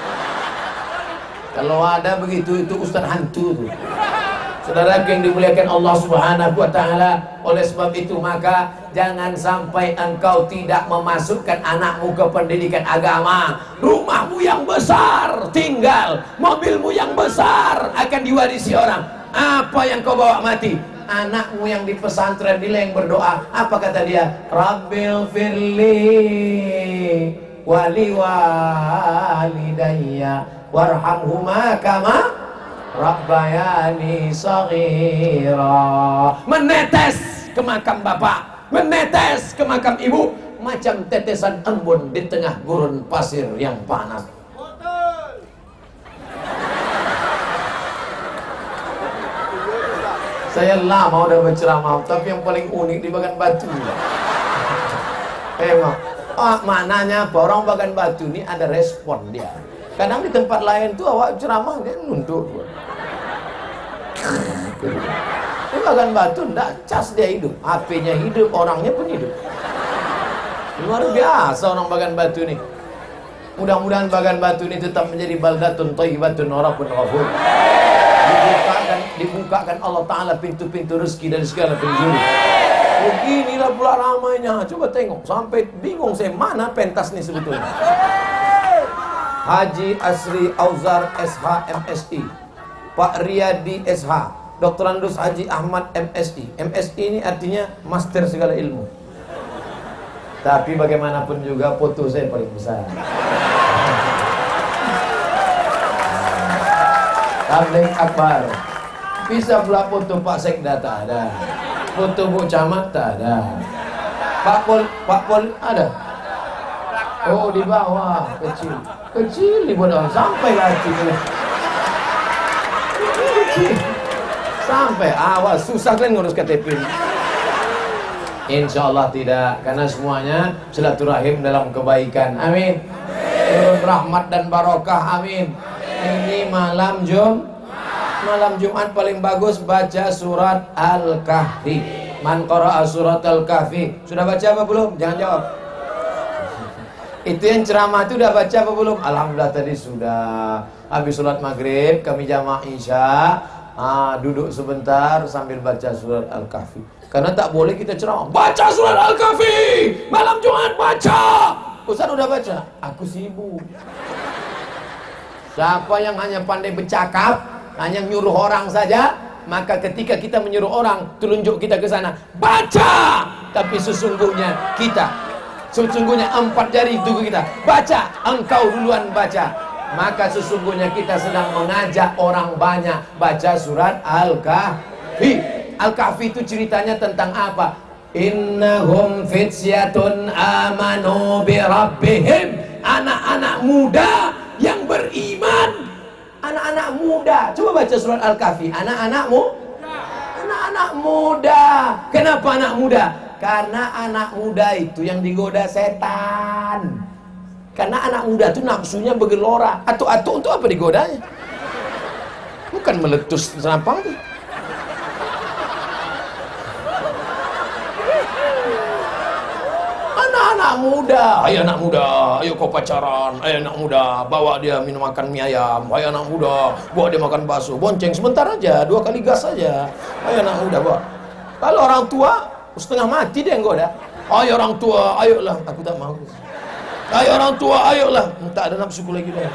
Kalau ada begitu, itu Ustaz hantu tuh. Saudara yang dimuliakan Allah Subhanahu wa taala, oleh sebab itu maka jangan sampai engkau tidak memasukkan anakmu ke pendidikan agama. Rumahmu yang besar tinggal, mobilmu yang besar akan diwarisi orang. Apa yang kau bawa mati? Anakmu yang di pesantren dia yang berdoa. Apa kata dia? Rabbil firli wali walidayya warhamhuma kama Rabbayani saghira. Menetes ke makam bapak, menetes ke makam ibu, macam tetesan embun di tengah gurun pasir yang panas. Saya lama udah berceramah, tapi yang paling unik di Bagan Batu. Emang, oh, maknanya apa? Orang Bagan Batu ini ada respon dia. Kadang di tempat lain tuh awak ceramah dia nunduk. Di Bagan Batu enggak, cas dia hidup, H P-nya hidup, orangnya pun hidup. Luar biasa orang Bagan Batu nih. Mudah-mudahan Bagan Batu ini tetap menjadi baldatun thayyibatun wa rabbun ghafur. Dibukakan, dibukakan Allah Ta'ala pintu-pintu rezeki dari segala penjuru. Beginilah pula ramainya. Coba tengok, sampai bingung saya mana pentas nih sebetulnya. Haji Asri Auzar S H M S I, Pak Riyadi S H, Doktor Andus Haji Ahmad M S I. M S I ini artinya master segala ilmu. Tapi bagaimanapun juga foto saya paling besar. Tabligh Akbar. Bisa pula foto Pak Sekda tak ada. Foto Bu Camat tak ada. Pak Pol, Pak Pol ada. Oh di bawah kecil, kecil di bawah sampai lagi. Kecil. Sampai awas susah kan ngurus K T P. Insya Allah tidak, karena semuanya silaturahim dalam kebaikan. Amin. Turun rahmat dan barokah. Amin. Ini malam Jum, malam Jumat paling bagus baca surat Al-Kahfi. Man qara'a surat Al-Kahfi. Sudah baca apa belum? Jangan jawab. Itu yang ceramah itu udah baca apa belum? Alhamdulillah tadi sudah. Habis sholat maghrib kami jamaah isya, ah, duduk sebentar sambil baca surat Al-Kahfi. Karena tak boleh kita ceramah baca surat Al-Kahfi malam Jumat baca. Ustaz udah baca, aku sibuk. Siapa yang hanya pandai bercakap, hanya nyuruh orang saja, maka ketika kita menyuruh orang, telunjuk kita ke sana, baca. Tapi sesungguhnya kita, sesungguhnya empat jari tubuh kita, baca. Engkau duluan baca. Maka sesungguhnya kita sedang mengajak orang banyak baca surat Al-Kahfi. Al-Kahfi itu ceritanya tentang apa? Innahum fityatun amanu bi rabbihim. Anak-anak muda yang beriman. Anak-anak muda. Coba baca surat Al-Kahfi. Anak-anakmu? Anak-anak muda. Kenapa anak muda? Karena anak muda itu yang digoda setan. Karena anak muda itu nafsunya bergelora. Atuk-atuk itu apa digodanya? Bukan meletus serampang tuh. Anak muda, ayo anak muda, ayo kau pacaran, ayo anak muda, bawa dia minum makan mie ayam, ayo anak muda, bawa dia makan bakso, bonceng sebentar aja, dua kali gas aja, ayo anak muda bawa. Kalau orang tua setengah mati dia enggak ada, ayo orang tua, ayolah, aku tak mau. Ayo orang tua, ayolah, tak ada nafsuku lagi dah.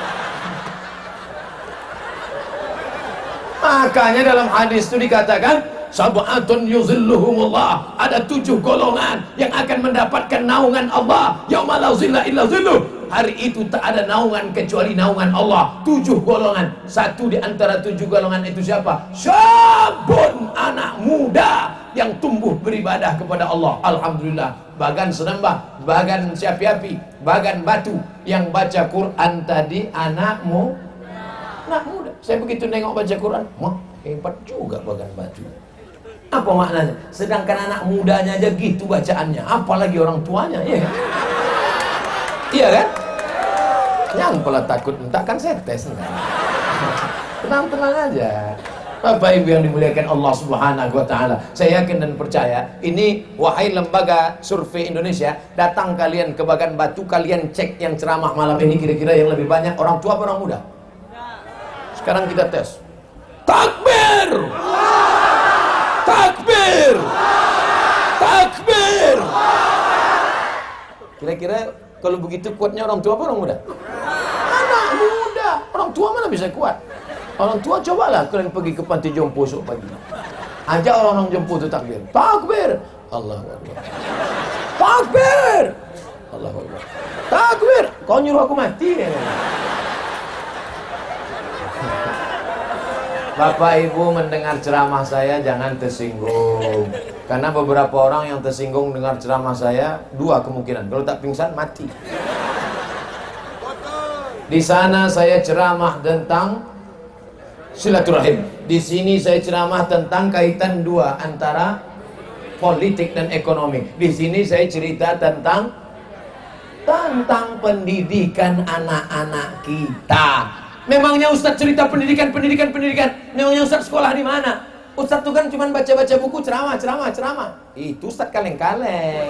Makanya dalam hadis itu dikatakan sab'atun yuzilluhumullah, ada tujuh golongan yang akan mendapatkan naungan Allah yauma la zilla illa zilluh. Hari itu tak ada naungan kecuali naungan Allah. Tujuh golongan. Satu di antara tujuh golongan itu siapa? Syabun, anak muda yang tumbuh beribadah kepada Allah. Alhamdulillah. Bagan senambah, bagan siapi-api, bagan batu yang baca Quran tadi anakmu, anak muda. Saya begitu nengok baca Quran, wah hebat juga bagan batu. Apa maknanya? Sedangkan anak mudanya aja gitu bacaannya, apalagi orang tuanya, ya kan? Iya kan? Yang pula takut entak kan saya tes enggak? Tenang-tenang aja. Bapak Ibu yang dimuliakan Allah Subhanahu wa taala, saya yakin dan percaya ini, wahai lembaga survei Indonesia, datang kalian ke Bagan Batu, kalian cek yang ceramah malam ini kira-kira yang lebih banyak orang tua atau orang muda? Sekarang kita tes. Takbir! Takbir! Takbir! Kira-kira kalau begitu kuatnya orang tua apa orang muda? Anak muda. Orang tua mana bisa kuat? Orang tua cobalah kalian pergi ke panti jompo esok pagi. Ajak orang-orang jompo itu takbir. Takbir! Allahu Akbar. Takbir! Allahu Akbar. Takbir! Kau nyuruh aku mati ya? Bapak Ibu mendengar ceramah saya jangan tersinggung. Karena beberapa orang yang tersinggung dengar ceramah saya, dua kemungkinan. Kalau tak pingsan, mati. Di sana saya ceramah tentang silaturahim. Di sini saya ceramah tentang kaitan dua antara politik dan ekonomi. Di sini saya cerita tentang tentang pendidikan anak-anak kita. Memangnya Ustadz cerita pendidikan, pendidikan, pendidikan. Memangnya Ustadz sekolah di mana? Ustadz tuh kan cuma baca-baca buku ceramah, ceramah, ceramah. Itu Ustadz kaleng-kaleng.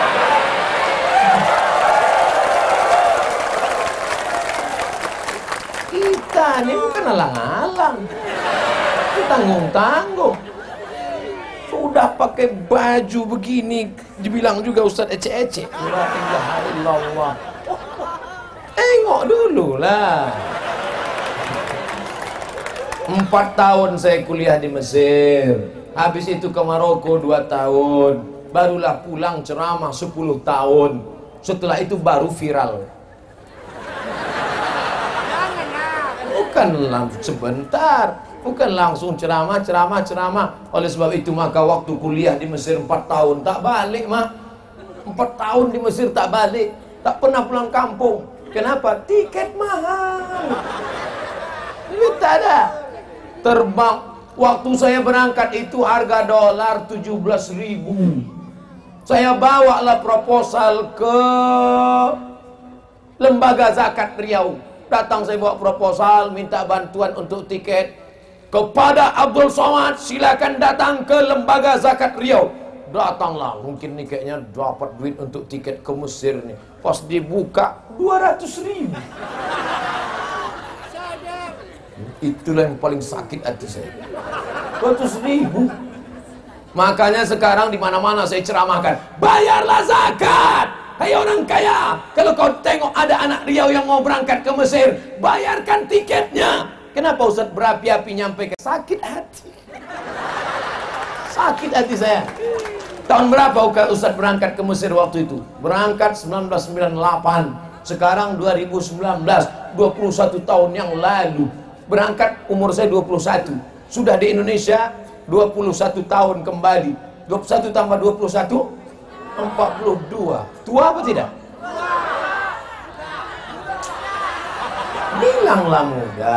Kita ini bukan alang-alang, tanggung-tanggung. Sudah pakai baju begini, dibilang juga Ustadz ece-ece. La ilaha illallah. Tengok dulu lah. Empat tahun saya kuliah di Mesir. Habis itu ke Maroko dua tahun. Barulah pulang ceramah sepuluh tahun. Setelah itu baru viral. Bukan langsung sebentar, bukan langsung ceramah, ceramah, ceramah. Oleh sebab itu maka waktu kuliah di Mesir empat tahun tak balik, mak. Empat tahun di Mesir tak balik, tak pernah pulang kampung. Kenapa? Tiket mahal. Duit tak ada. Terbang. Waktu saya berangkat itu harga dolar tujuh belas ribu. Saya bawalah proposal ke Lembaga Zakat Riau. Datang saya bawa proposal, minta bantuan untuk tiket. Kepada Abdul Somad, silakan datang ke Lembaga Zakat Riau. Datanglah, mungkin nih kayaknya dapat duit untuk tiket ke Mesir nih. Pas dibuka, dua ratus ribu. Itulah yang paling sakit hati saya. dua ratus ribu. Makanya sekarang di mana-mana saya ceramahkan, bayarlah zakat. Hai orang kaya, kalau kau tengok ada anak Riau yang mau berangkat ke Mesir, bayarkan tiketnya. Kenapa Ustaz berapi-api nyampe ke sakit hati? Sakit hati saya. Tahun berapa Ustaz berangkat ke Mesir waktu itu? Berangkat seribu sembilan ratus sembilan puluh delapan. Sekarang dua ribu sembilan belas, dua puluh satu tahun yang lalu. Berangkat umur saya dua puluh satu. Sudah di Indonesia dua puluh satu tahun kembali. dua puluh satu tambah dua puluh satu, empat puluh dua. Tua apa tidak? Bilanglah muda.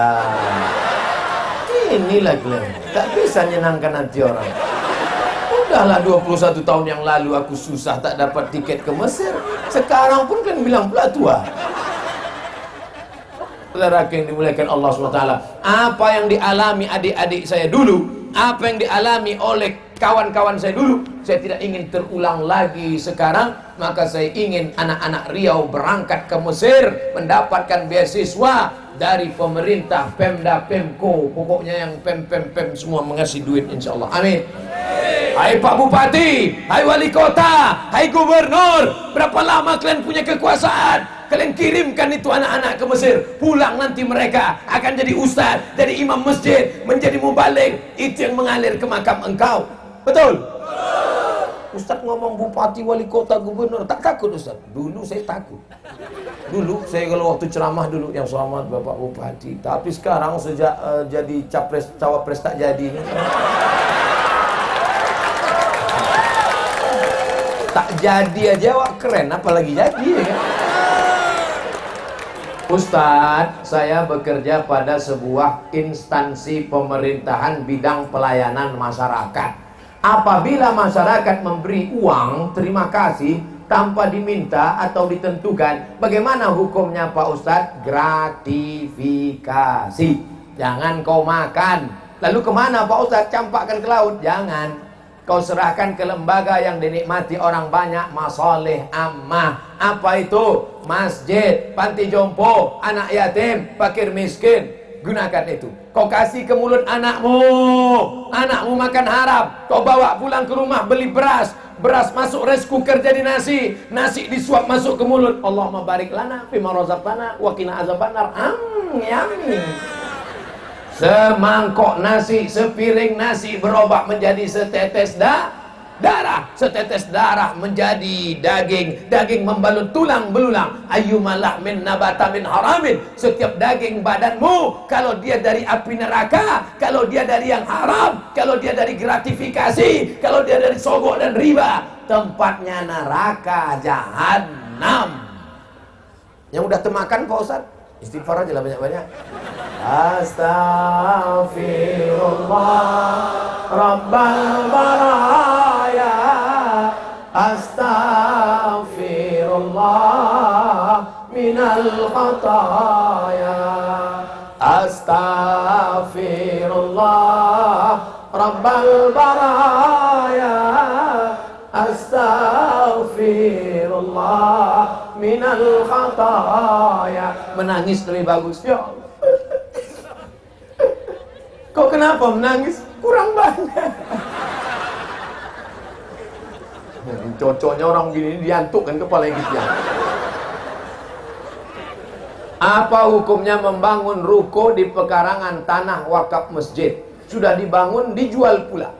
Inilah Glenn. Tak bisa nyenangkan hati orang. Udahlah dua puluh satu tahun yang lalu aku susah tak dapat tiket ke Mesir. Sekarang pun Glenn bilang pula tua. Saudara yang dimuliakan Allah subhanahu wa taala, apa yang dialami adik-adik saya dulu, apa yang dialami oleh kawan-kawan saya dulu, saya tidak ingin terulang lagi sekarang. Maka saya ingin anak-anak Riau berangkat ke Mesir, mendapatkan beasiswa dari pemerintah, Pemda, Pemko, pokoknya yang pem-pem-pem semua mengasih duit insyaallah. Amin. Hai Pak Bupati, hai Wali Kota, hai Gubernur, berapa lama kalian punya kekuasaan? Kalian kirimkan itu anak-anak ke Mesir. Pulang nanti mereka akan jadi ustaz, jadi imam masjid, menjadi mubalik. Itu yang mengalir ke makam engkau. Betul? Ustaz ngomong bupati, wali kota, gubernur, tak takut Ustaz? Dulu saya takut. Dulu saya kalau waktu ceramah dulu, yang selamat Bapak Bupati. Tapi sekarang sejak uh, jadi capres, cawapres tak jadi. Tak jadi aja wak keren, apalagi jadi ya kan? Ustadz, saya bekerja pada sebuah instansi pemerintahan bidang pelayanan masyarakat. Apabila masyarakat memberi uang terima kasih tanpa diminta atau ditentukan, bagaimana hukumnya Pak Ustadz? Gratifikasi. Jangan kau makan. Lalu kemana Pak Ustadz? Campakkan ke laut. Jangan. Kau serahkan ke lembaga yang dinikmati orang banyak, masoleh ammah. Apa itu? Masjid, panti jompo, anak yatim, fakir miskin. Gunakan itu. Kau kasih ke mulut anakmu. Anakmu makan haram. Kau bawa pulang ke rumah beli beras. Beras masuk rice cooker jadi nasi. Nasi disuap masuk ke mulut. Allahumma barik lana fima razaqtana wa qina azabannar. Am, yummy. Semangkok nasi, sepiring nasi berubah menjadi setetes da, darah. Setetes darah menjadi daging. Daging membalut tulang belulang. Ayyumalah min nabata min haramin. Setiap daging badanmu, kalau dia dari api neraka, kalau dia dari yang haram, kalau dia dari gratifikasi, kalau dia dari sogok dan riba, tempatnya neraka jahanam. Yang udah temakan Pak Ustaz? Istighfar aja lah banyak-banyak. Astaghfirullah Rabbal baraya, astaghfirullah minal khataya, astaghfirullah Rabbal baraya, astaghfirullah minal khataya. Menangis lebih bagus. Ya Allah. Kok kenapa menangis? Kurang banyak. Cocoknya orang gini diantukkan kepala yang gitu. Apa hukumnya membangun ruko di pekarangan tanah wakaf masjid? Sudah dibangun, dijual pula.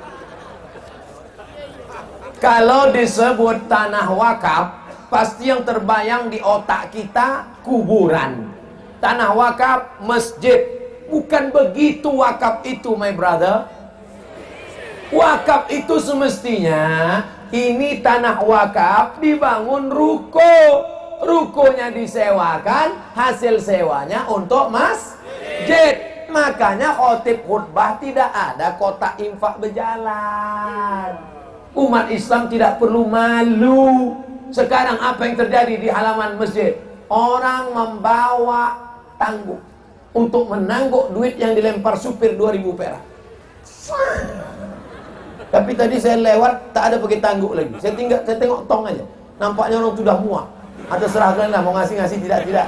Kalau disebut tanah wakaf, pasti yang terbayang di otak kita kuburan. Tanah wakaf masjid. Bukan begitu wakaf itu, my brother. Wakaf itu semestinya ini tanah wakaf dibangun ruko. Rukonya disewakan, hasil sewanya untuk masjid. Makanya khotib khutbah tidak ada kotak infak berjalan. Umat Islam tidak perlu malu. Sekarang apa yang terjadi di halaman masjid? Orang membawa tangguk untuk menangguk duit yang dilempar supir dua ribu perak. Tapi tadi saya lewat tak ada pakai tangguk lagi. Saya tinggal saya tengok tong aja. Nampaknya orang sudah muak. Ada serahkan lah mau ngasih-ngasih tidak tidak.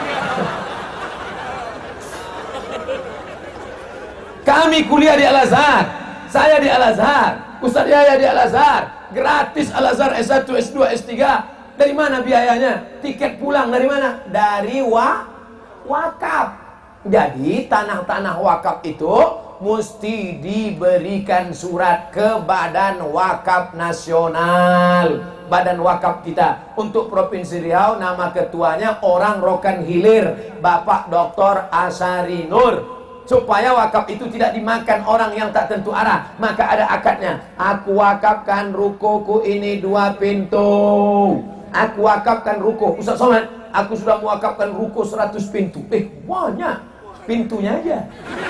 Kami kuliah di Al-Azhar. Saya di Al-Azhar. Ustaz Yahya di Al-Azhar. Gratis Al-Azhar S satu, S dua, S tiga. Dari mana biayanya? Tiket pulang dari mana? Dari wa wakaf. Jadi tanah-tanah wakaf itu mesti diberikan surat ke Badan Wakaf Nasional, Badan Wakaf kita. Untuk Provinsi Riau nama ketuanya orang Rokan Hilir, Bapak Doktor Asari Nur. Supaya wakaf itu tidak dimakan orang yang tak tentu arah, maka ada akadnya. Aku wakafkan rukoku ini dua pintu. Aku wakafkan ruko. Ustaz Somad, aku sudah mewakafkan ruko seratus pintu. Eh, banyak. Pintunya aja.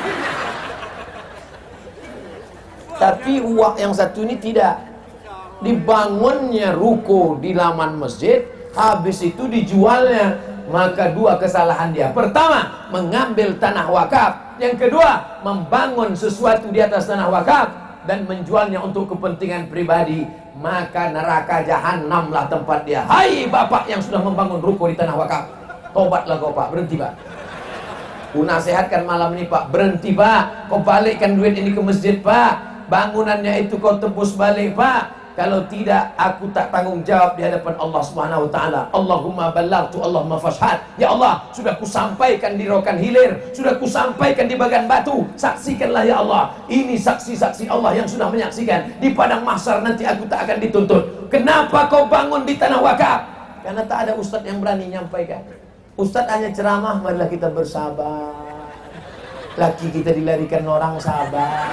Tapi uang yang satu ini tidak. Dibangunnya ruko di laman masjid, habis itu dijualnya. Maka dua kesalahan dia. Pertama, mengambil tanah wakaf. Yang kedua, membangun sesuatu di atas tanah wakaf dan menjualnya untuk kepentingan pribadi. Maka neraka jahanamlah tempat dia. Hai bapak yang sudah membangun ruko di tanah wakaf, tobatlah kau pak, berhenti pak. Ku nasihatkan malam ini pak, berhenti pak. Kau balikkan duit ini ke masjid pak. Bangunannya itu kau tebus balik pak. Kalau tidak, aku tak tanggung jawab di hadapan Allah Subhanahu wa taala. Allahumma ballaghtu, Allahumma fashhad. Ya Allah, sudah kusampaikan di Rokan Hilir, sudah kusampaikan di Bagan Batu. Saksikanlah ya Allah. Ini saksi-saksi Allah yang sudah menyaksikan. Di padang mahsyar nanti aku tak akan dituntut. Kenapa kau bangun di tanah wakaf? Karena tak ada ustadz yang berani nyampaikan. Ustadz hanya ceramah, marilah kita bersabar. Laki kita dilarikan orang, sabar.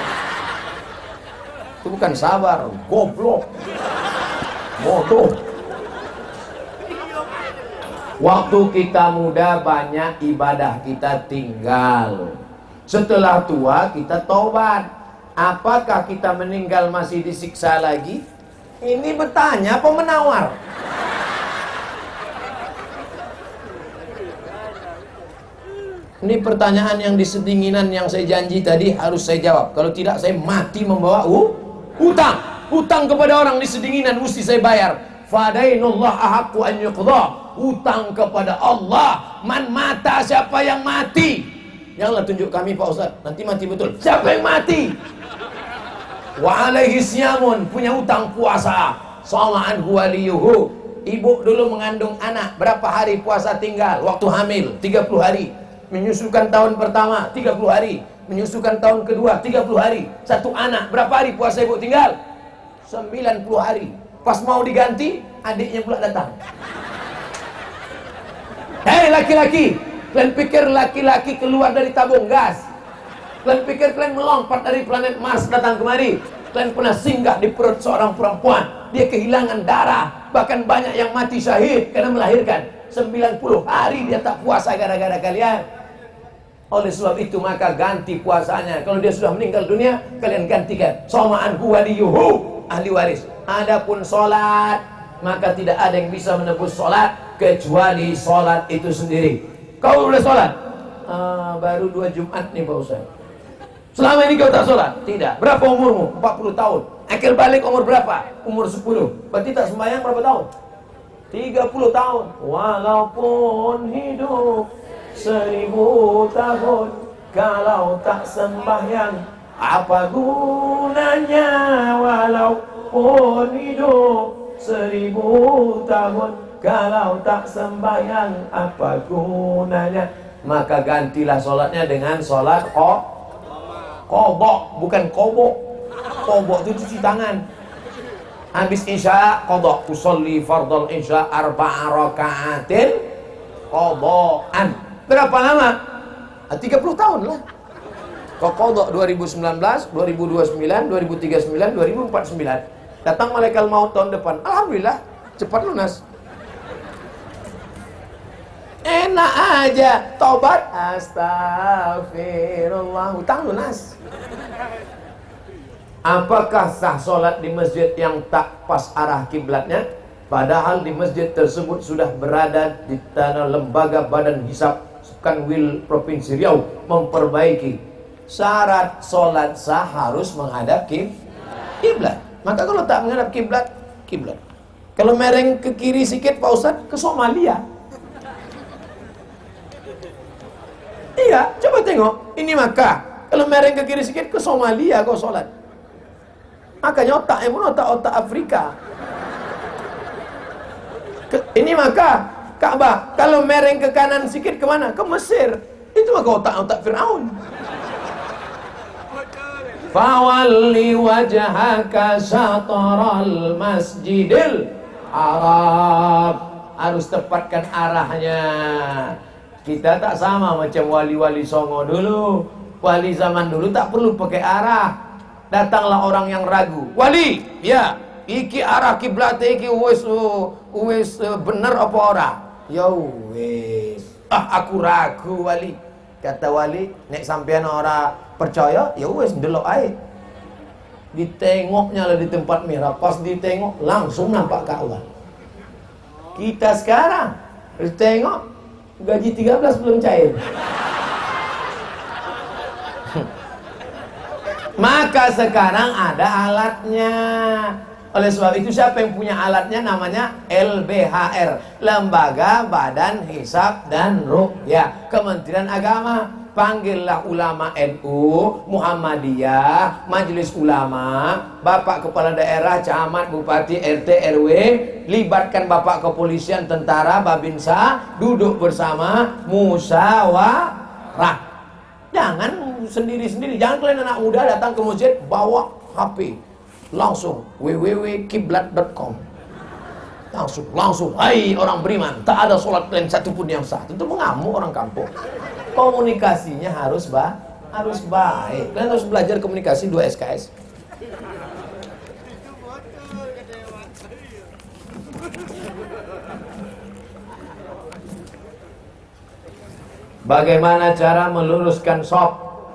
Itu bukan sabar, goblok, bodoh. Waktu kita muda banyak ibadah kita tinggal. Setelah tua kita tobat. Apakah kita meninggal masih disiksa lagi? Ini bertanya apa menawar? Ini pertanyaan yang disedinginan yang saya janji tadi harus saya jawab. Kalau tidak saya mati membawa uh, hutang. Hutang kepada orang di sedinginan mesti saya bayar. Fadainullah ahaqqu an yuqdha. Hutang kepada Allah. Man mata, siapa yang mati. Janganlah tunjuk kami Pak Ustaz, nanti mati betul. Siapa yang mati? Wa alaihi siyamun, punya hutang puasa. Sama anhu waliyuhu. Ibu dulu mengandung anak, berapa hari puasa tinggal? Waktu hamil, tiga puluh hari. Menyusukan tahun pertama, tiga puluh hari. Menyusukan tahun kedua, tiga puluh hari. Satu anak, berapa hari puasa ibu tinggal? sembilan puluh hari. Pas mau diganti, adiknya pula datang. Hei laki-laki, kalian pikir laki-laki keluar dari tabung gas? Kalian pikir kalian melompat dari planet Mars datang kemari? Kalian pernah singgah di perut seorang perempuan, dia kehilangan darah, bahkan banyak yang mati syahid karena melahirkan. sembilan puluh hari dia tak puasa gara-gara kalian. Oleh sebab itu maka ganti puasanya. Kalau dia sudah meninggal dunia, kalian gantikan. Soma'anhu waliyuhu, ahli waris. Adapun sholat, maka tidak ada yang bisa menebus sholat kecuali sholat itu sendiri. Kau boleh sholat? Ah, baru dua Jumat nih Pak Ustaz. Selama ini kau tak sholat? Tidak. Berapa umurmu? empat puluh tahun. Akil balik umur berapa? Umur sepuluh. Berarti tak sembahyang berapa tahun? tiga puluh tahun. Walaupun hidup seribu tahun, kalau tak sembahyang apa gunanya? Walaupun hidup seribu tahun, kalau tak sembahyang apa gunanya? Maka gantilah sholatnya dengan sholat ko kobok, bukan kobok. Kobok itu cuci tangan. Habis isya qadha, usolli fardal isya arba'a raka'atin qadha'an. Berapa lama? tiga puluh tahun lah. Kau qadha dua ribu sembilan belas, dua ribu dua puluh sembilan, dua ribu tiga puluh sembilan, dua ribu empat puluh sembilan. Datang malaikat maut tahun depan. Alhamdulillah, cepat lunas. Enak aja, tobat, astagfirullah, utang lunas. Apakah sah sholat di masjid yang tak pas arah kiblatnya? Padahal di masjid tersebut sudah berada di tanah lembaga Badan Hisab Kanwil Provinsi Riau memperbaiki. Syarat sholat sah harus menghadap kiblat. Maka kalau tak menghadap kiblat, kiblat. Kalau mereng ke kiri sikit Pak Ustadz, ke Somalia. Iya, coba tengok. Ini maka kalau mereng ke kiri sikit, ke Somalia kau sholat. Makanya otaknya pun otak-otak Afrika. Ke, ini maka Ka'bah. Kalau mereng ke kanan sikit kemana? Ke Mesir. Itu maka otak-otak Fir'aun. Fawalli wajhaka syatral masjidil haram. Harus tepatkan arahnya. Kita tak sama macam wali-wali Songo dulu. Wali zaman dulu tak perlu pakai arah. Datanglah orang yang ragu. Wali, ya, iki arah kiblat iki wis wis bener apa ora? Ya wis. Ah, aku ragu wali. Kata wali, nek sampean ora percaya, ya wis ndelok ae. Ditengoknya lah di tempat merah, pas ditengok langsung nampak Ka'bah. Kita sekarang ditengok gaji tiga belas belum cair. Maka sekarang ada alatnya. Oleh sebab itu siapa yang punya alatnya? Namanya L B H R, Lembaga Badan Hisab dan Ruqyah, Kementerian Agama. Panggillah ulama N U, Muhammadiyah, Majelis Ulama, Bapak Kepala Daerah, Camat, Bupati, R T, R W, libatkan Bapak Kepolisian, Tentara, Babinsa, duduk bersama, musyawarah. Jangan sendiri-sendiri. Jangan kalian anak muda datang ke masjid bawa H P langsung w w w titik kiblat titik com. Langsung, langsung. Hai orang beriman, tak ada sholat kalian satu pun yang sah. Tentu mengamuk orang kampung. Komunikasinya harus bah, harus baik. Kalian harus belajar komunikasi dua S K S. Bagaimana cara meluruskan shop?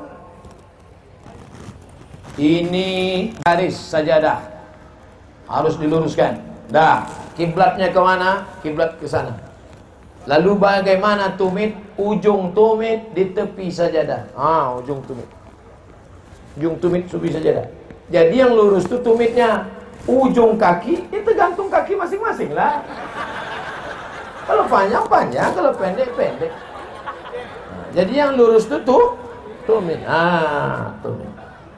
Ini garis sajadah harus diluruskan. Dah, kiblatnya ke mana? Kiblat ke sana. Lalu bagaimana tumit? Ujung tumit di tepi sajadah. Ah, ujung tumit. Ujung tumit tepi sajadah. Jadi yang lurus itu tumitnya. Ujung kaki, itu tergantung kaki masing-masing lah. Kalau panjang panjang, kalau pendek pendek. Jadi yang lurus itu tuh tumit. Ah, tumit.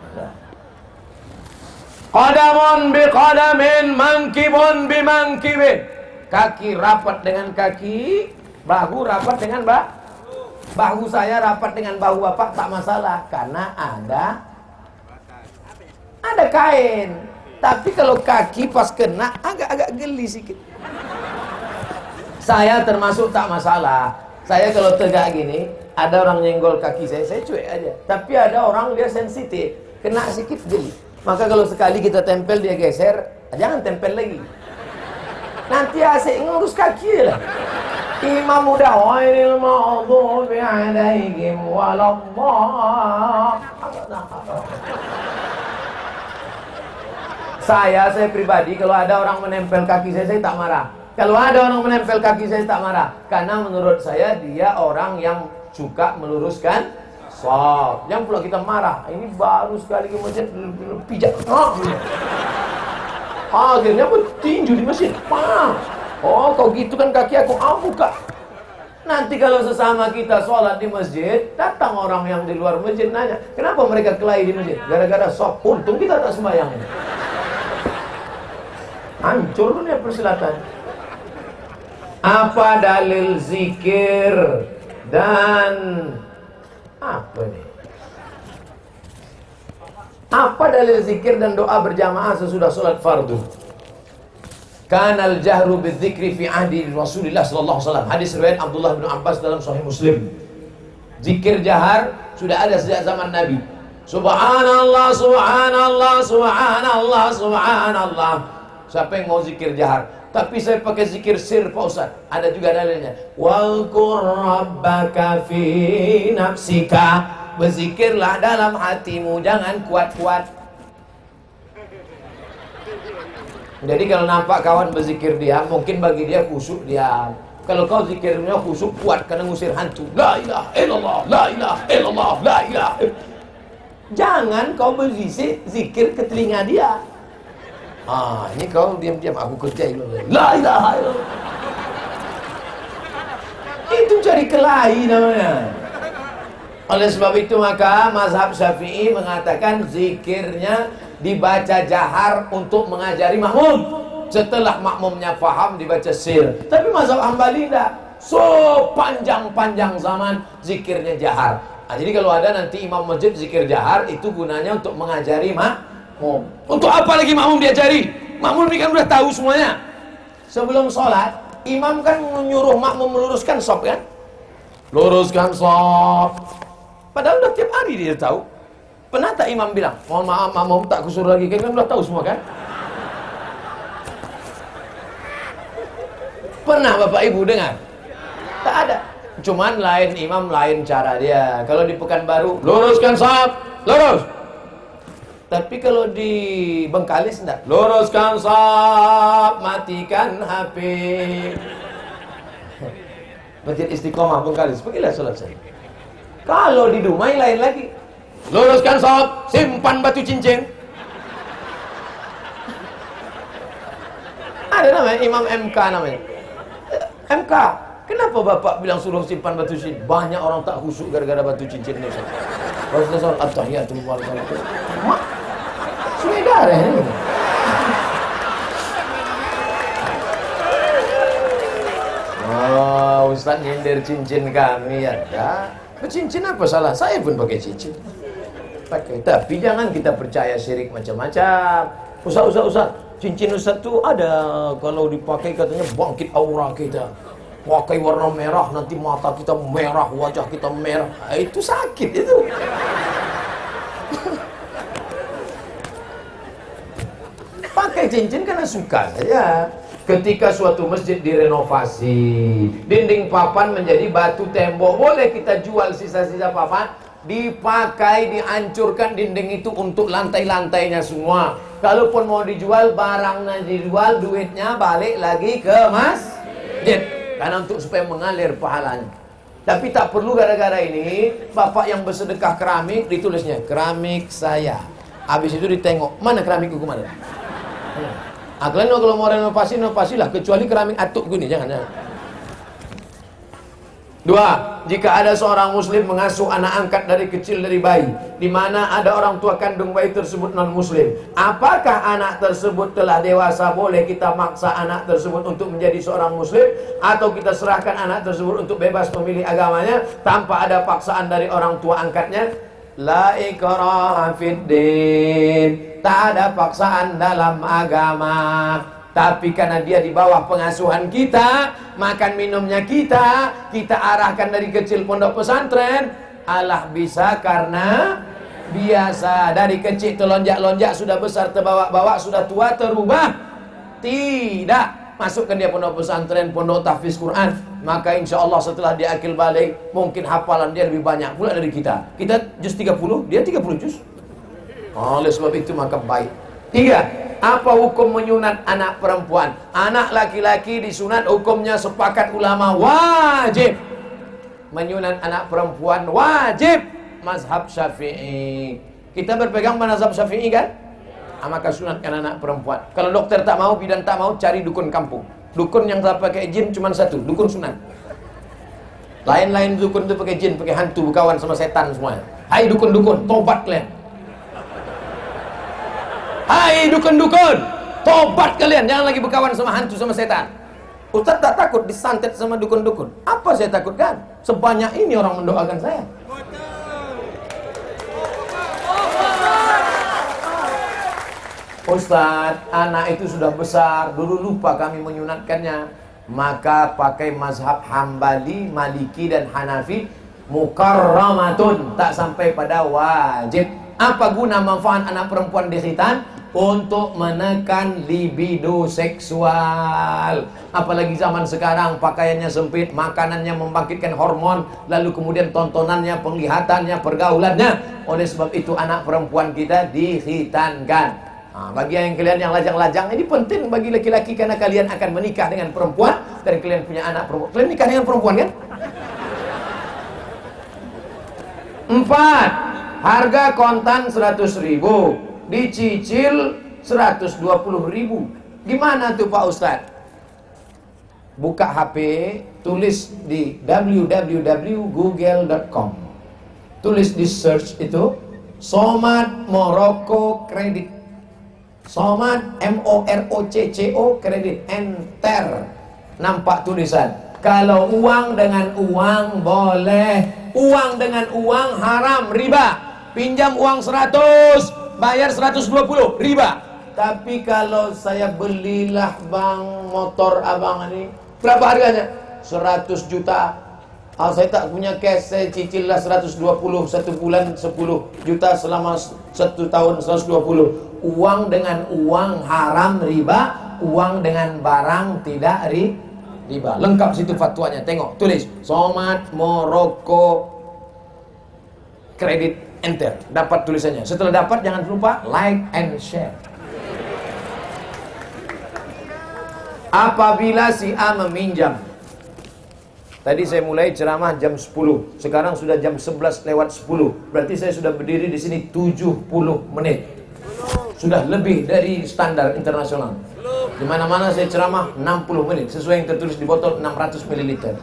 Qadamun bi qadamin, mankibun bi mankibin. Kaki rapat dengan kaki, bahu rapat dengan bahu. Bahu saya rapat dengan bahu Bapak tak masalah karena ada ada kain. Tapi kalau kaki pas kena agak-agak geli sedikit. Saya termasuk tak masalah. Saya kalau tegak gini, ada orang nyenggol kaki saya, saya cuek aja. Tapi ada orang dia sensitif, kena sedikit geli. Maka kalau sekali kita tempel dia geser, jangan tempel lagi. Nanti asik ngurus kaki lah. Imam udah wairil maghdubi alaihim walallah. Saya, saya pribadi kalau ada orang menempel kaki saya, saya tak marah. Kalau ada orang menempel kaki saya, tak marah. Karena menurut saya dia orang yang suka meluruskan shaf. Yang pula kita marah, ini baru sekali ke masjid pijak. Ah, akhirnya bertinju di masjid. Pah. Oh, kau gitu kan kaki aku, ah buka. Nanti kalau sesama kita sholat di masjid, datang orang yang di luar masjid nanya, kenapa mereka kelahi di masjid? Gara-gara shaf. Untung kita tak sembahyang. Hancur dunia persilatan. Apa dalil zikir dan apa nih? Apa dalil zikir dan doa berjamaah sesudah sholat fardu? Kanal jahru bidzikri fi ahdi Rasulullah sallallahu alaihi wasallam. Hadis riwayat Abdullah bin Abbas dalam Sahih Muslim. Zikir jahar sudah ada sejak zaman Nabi. Subhanallah, subhanallah, subhanallah, subhanallah. Siapa yang mau zikir jahar? Tapi saya pakai zikir sir Pak Ustaz. Ada juga dalilnya. Walqur rabbaka fi nafsika. Berzikirlah dalam hatimu, jangan kuat-kuat. Jadi kalau nampak kawan berzikir dia, mungkin bagi dia khusyuk dia. Kalau kau zikirnya khusyuk kuat karena ngusir hantu. La ilaha illallah, la ilaha illallah, la ilaha. Jangan kau berzikir zikir ke telinga dia. Ah, ini kau diam-diam aku kerjain. La ilaha illallah. Itu cari kelahi namanya. Oleh sebab itu maka mazhab Syafi'i mengatakan zikirnya dibaca jahar untuk mengajari makmum. Setelah makmumnya faham dibaca sir. Tapi mazhab Hambali tidak. So panjang-panjang zaman zikirnya jahar. Nah, jadi kalau ada nanti imam masjid zikir jahar, itu gunanya untuk mengajari makmum. Untuk apa lagi makmum diajari? Makmum ini kan udah tahu semuanya. Sebelum sholat, imam kan menyuruh makmum meluruskan shaf kan? Luruskan shaf. Padahal udah tiap hari dia tahu. Pernah tak imam bilang, mohon maaf makmum tak kusuruh lagi, kan udah tahu semua kan? Pernah Bapak Ibu dengar? Tak ada. Cuman lain imam, lain cara dia. Kalau di Pekanbaru, luruskan shaf, lurus. Tapi kalau di Bengkalis enggak. Luruskan shaf, matikan H P. Masjid Istiqomah Bengkalis, pergilah sholat saya. Kalau di Dumai lain lagi. Luruskan shaf, simpan batu cincin. Ada namanya Imam M K namanya. M K. Kenapa Bapak bilang suruh simpan batu cincin? Banyak orang tak khusyuk gara-gara batu cincin ini. Rasulullah shallallahu at-tahiyatul wabarakatuh. Mak, sungai darah ini. Oh, Ustaz nyindir cincin kami ya. Ya. Cincin apa salah? Saya pun pakai cincin. Pakai. Tapi jangan kita percaya syirik macam-macam. Ustaz, Ustaz, Ustaz. Cincin Ustaz tu ada kalau dipakai katanya bangkit aura kita. Pakai warna merah nanti mata kita merah, wajah kita merah. Itu sakit itu. Pakai cincin karena suka saja. Ketika suatu masjid direnovasi, dinding papan menjadi batu tembok, boleh kita jual sisa-sisa papan, dipakai, dihancurkan dinding itu untuk lantai-lantainya semua. Kalaupun mau dijual, barangnya dijual, duitnya balik lagi ke masjid. Karena untuk supaya mengalir pahalanya. Tapi tak perlu gara-gara ini, bapak yang bersedekah keramik, ditulisnya, keramik saya. Habis itu ditengok, mana keramikku kemana? Ah, kalian kalau mau renovasi, renovasi lah, kecuali keramik atuk gini, jangan, jangan. Dua, jika ada seorang muslim mengasuh anak angkat dari kecil dari bayi, di mana ada orang tua kandung bayi tersebut non muslim, apakah anak tersebut telah dewasa? Boleh kita maksa anak tersebut untuk menjadi seorang muslim, atau kita serahkan anak tersebut untuk bebas memilih agamanya tanpa ada paksaan dari orang tua angkatnya? La ikraha fid din. Tak ada paksaan dalam agama. Tapi karena dia di bawah pengasuhan kita, makan minumnya kita, kita arahkan dari kecil pondok pesantren, Allah bisa karena biasa. Dari kecil terlonjak-lonjak, sudah besar terbawa-bawa, sudah tua terubah. Tidak. Masukkan dia pondok pesantren, pondok tahfiz Quran. maka insya Allah setelah dia akil balik, mungkin hafalan dia lebih banyak pula dari kita. Kita juz tiga puluh, dia tiga puluh juz. Oleh sebab itu maka baik. Tiga, apa hukum menyunat anak perempuan? Anak laki-laki disunat hukumnya sepakat ulama wajib. Menyunat anak perempuan wajib. Mazhab Syafi'i. Kita berpegang mazhab Syafi'i kan? Maka sunatkan anak perempuan. Kalau dokter tak mau, bidan tak mau, cari dukun kampung. Dukun yang tak pakai jin cuma satu, dukun sunat. Lain-lain dukun itu pakai jin, pakai hantu, berkawan sama setan semuanya. Hai dukun-dukun, tobat kalian. Hai dukun-dukun, tobat kalian, jangan lagi berkawan sama hantu, sama setan. Ustaz tak takut disantet sama dukun-dukun. Apa saya takutkan? Sebanyak ini orang mendoakan saya. Ustaz, anak itu sudah besar, dulu lupa kami menyunatkannya. Maka pakai mazhab Hambali, Maliki dan Hanafi, mukarramatun, tak sampai pada wajib. Apa guna manfaat anak perempuan dikhitan? Untuk menekan libido seksual. Apalagi zaman sekarang pakaiannya sempit, makanannya membangkitkan hormon, lalu kemudian tontonannya, penglihatannya, pergaulannya. Oleh sebab itu anak perempuan kita dikhitankan. Nah, bagi yang kalian yang lajang-lajang, ini penting bagi laki-laki karena kalian akan menikah dengan perempuan dan kalian punya anak perempuan. Kalian nikah dengan perempuan kan? Empat, harga kontan seratus ribu, dicicil seratus dua puluh ribu. Gimana tuh Pak Ustadz? Buka H P, tulis di w w w titik google titik com. Tulis di search itu Somad Morocco Kredit. Somad M O R O C C O kredit, enter. Nampak tulisan. Kalau uang dengan uang boleh, uang dengan uang haram, riba. Pinjam uang seratus, bayar seratus dua puluh, riba. Tapi kalau saya belilah bang motor abang ini, berapa harganya? seratus juta. Oh, saya tak punya cash, saya cicil lah seratus dua puluh, satu bulan sepuluh juta, selama satu tahun seratus dua puluh. Uang dengan uang haram, riba. Uang dengan barang tidak ri, riba. Lengkap situ fatwanya, tengok, tulis Somad Morocco Kredit, enter. Dapat tulisannya. Setelah dapat jangan lupa like and share. Apabila si A meminjam, tadi saya mulai ceramah jam sepuluh, sekarang sudah jam sebelas lewat sepuluh. Berarti saya sudah berdiri di sini tujuh puluh menit. Sudah lebih dari standar internasional. Di mana-mana saya ceramah enam puluh menit, sesuai yang tertulis di botol enam ratus mililiter.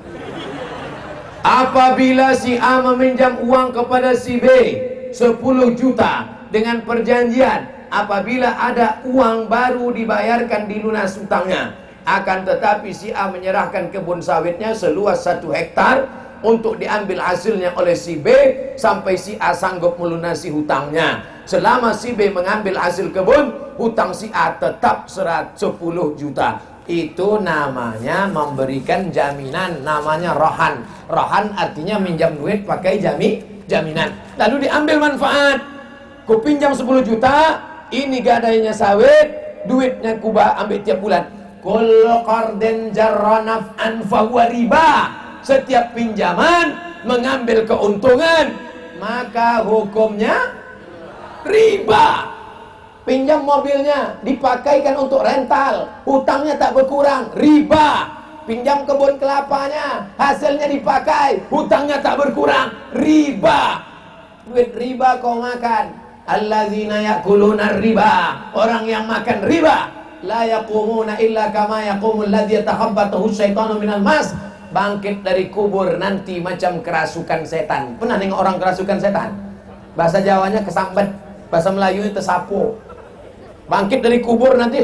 Apabila si A meminjam uang kepada si B sepuluh juta dengan perjanjian, apabila ada uang baru dibayarkan dilunas hutangnya. Akan tetapi si A menyerahkan kebun sawitnya seluas satu hektar untuk diambil hasilnya oleh si B sampai si A sanggup melunasi hutangnya. Selama si B mengambil hasil kebun, hutang si A tetap sepuluh juta. Itu namanya memberikan jaminan, namanya rohan. Rohan artinya minjam duit pakai jami, jaminan. Lalu diambil manfaat. Ku pinjam sepuluh juta, ini gadainya sawit, duitnya kuba ambil tiap bulan. Kullu qardin jarra naf'an fahuwa riba. Setiap pinjaman mengambil keuntungan, maka hukumnya riba. Pinjam mobilnya dipakaikan untuk rental, hutangnya tak berkurang, riba. Pinjam kebun kelapanya, hasilnya dipakai, hutangnya tak berkurang, riba. Duit riba kau makan. Alladzina yakuluna riba, orang yang makan riba, la yaqumuna illa kama yaqumul ladzi yatakhabbathu syaitanu minal mas. Bangkit dari kubur nanti macam kerasukan setan. Pernah nengok orang kerasukan setan? Bahasa Jawanya kesambet, bahasa Melayunya tersapu. Bangkit dari kubur nanti,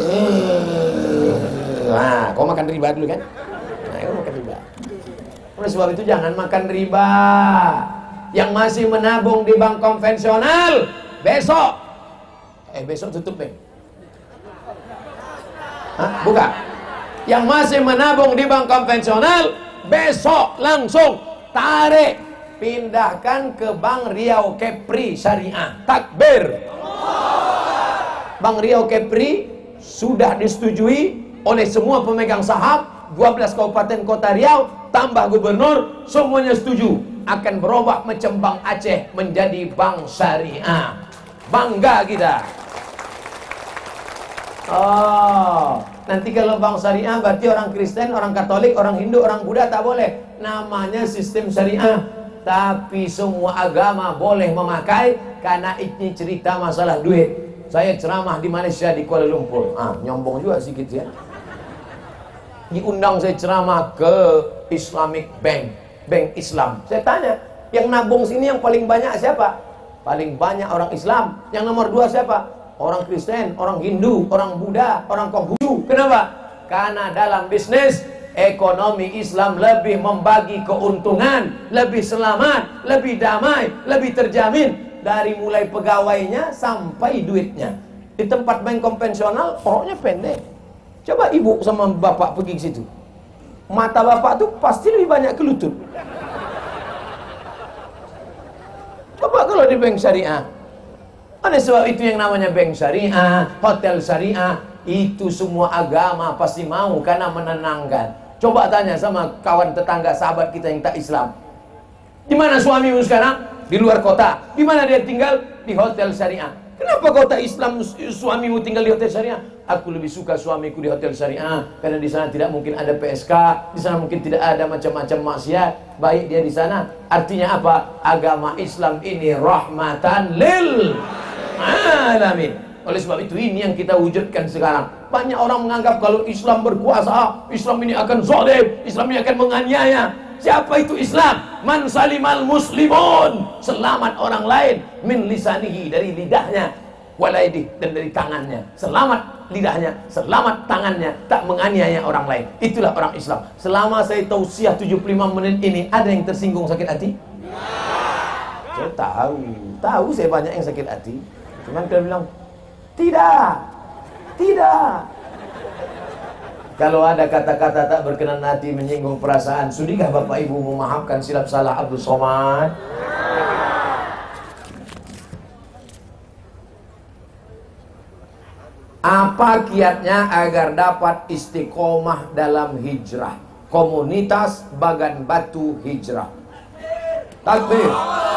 nah, kau makan riba dulu kan? Nah, kau makan riba. Oleh sebab itu jangan makan riba. Yang masih menabung di bank konvensional, besok, eh besok tutup deh. Hah? Buka. Yang masih menabung di bank konvensional, besok langsung tarik, pindahkan ke Bank Riau Kepri Syariah. Takbir. Bank Riau Kepri sudah disetujui oleh semua pemegang saham dua belas kabupaten kota Riau. tambah gubernur, semuanya setuju akan berubah macam Bank Aceh menjadi bank syariah. Bangga kita. Oh, nanti kalau bank syariah berarti orang Kristen, orang Katolik, orang Hindu, orang Buddha tak boleh. Namanya sistem syariah. Tapi semua agama boleh memakai, karena ini cerita masalah duit. Saya ceramah di Malaysia, di Kuala Lumpur. Ah, nyombong juga sedikit ya. Diundang saya ceramah ke Islamic Bank, Bank Islam. Saya tanya, yang nabung sini yang paling banyak siapa? Paling banyak orang Islam. Yang nomor dua siapa? Orang Kristen, orang Hindu, orang Buddha, orang Konghucu. Kenapa? Karena dalam bisnis ekonomi Islam lebih membagi keuntungan, lebih selamat, lebih damai, lebih terjamin dari mulai pegawainya sampai duitnya. Di tempat bank konvensional orangnya pendek. Coba ibu sama bapak pergi ke situ, mata bapak tuh pasti lebih banyak ke lutut. Coba kalau di bank syariah. Oleh sebab itu yang namanya bank syariah, hotel syariah, itu semua agama pasti mau, karena menenangkan. Coba tanya sama kawan tetangga sahabat kita yang tak Islam. Di mana suamimu sekarang? Di luar kota. Di mana dia tinggal? Di hotel syariah. Kenapa kau tak Islam, suamimu tinggal di hotel syariah? Aku lebih suka suamiku di hotel syariah, karena di sana tidak mungkin ada P S K, di sana mungkin tidak ada macam-macam maksiat. Baik dia di sana. Artinya apa? Agama Islam ini rahmatan lil alamin. Oleh sebab itu ini yang kita wujudkan sekarang. Banyak orang menganggap kalau Islam berkuasa, Islam ini akan zalim, Islam ini akan menganiaya. Siapa itu Islam? Man salimal muslimun, selamat orang lain, min lisanihi, dari lidahnya, walaidih, dan dari tangannya. Selamat lidahnya, selamat tangannya, tak menganiaya orang lain. Itulah orang Islam. Selama saya tausiah tujuh puluh lima menit ini, ada yang tersinggung sakit hati? Saya tahu, tahu saya banyak yang sakit hati. Cuman dia bilang, tidak, tidak. Kalau ada kata-kata tak berkenan hati, menyinggung perasaan, sudahkah Bapak Ibu memaafkan silap salah Abdul Somad? Apa kiatnya agar dapat istiqomah dalam hijrah? Komunitas Bagan Batu Hijrah. Takbir.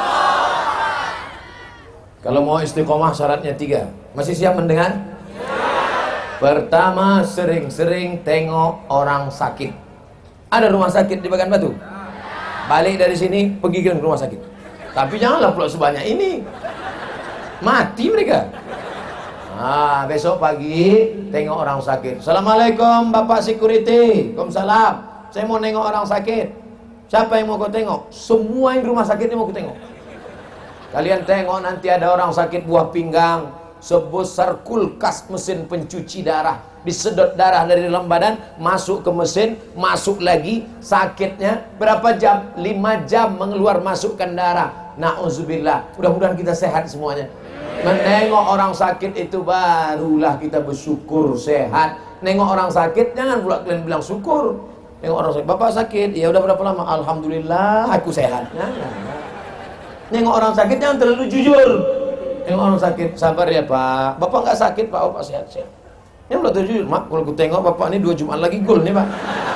Kalau mau istiqomah syaratnya tiga. Masih siap mendengar? Pertama, sering-sering tengok orang sakit. Ada rumah sakit di Bagan Batu? Balik dari sini, pergi ke rumah sakit. Tapi janganlah pula sebanyak ini. Mati mereka. Nah, besok pagi tengok orang sakit. Assalamualaikum Bapak Security. Waalaikumsalam. Saya mau nengok orang sakit. Siapa yang mau kau tengok? Semua yang rumah sakit ini mau kau tengok. Kalian tengok nanti ada orang sakit buah pinggang, sebesar kulkas mesin pencuci darah, disedot darah dari dalam badan, masuk ke mesin, masuk lagi, sakitnya berapa jam? lima jam mengeluar masukkan darah. Na'udzubillah. Mudah-mudahan kita sehat semuanya. Menengok orang sakit itu barulah kita bersyukur sehat. Nengok orang sakit jangan pula kalian bilang syukur. Nengok orang sakit, Bapak sakit, ya udah berapa lama? Alhamdulillah aku sehat. Nah, nah, nah. Nengok orang sakit jangan terlalu jujur. Nengok orang sakit, sabar ya Pak. Bapak nggak sakit Pak, oh Pak sehat-sehat. Yang belum terjujur, Mak, kalau aku tengok Bapak ini dua Jumat lagi gol nih Pak.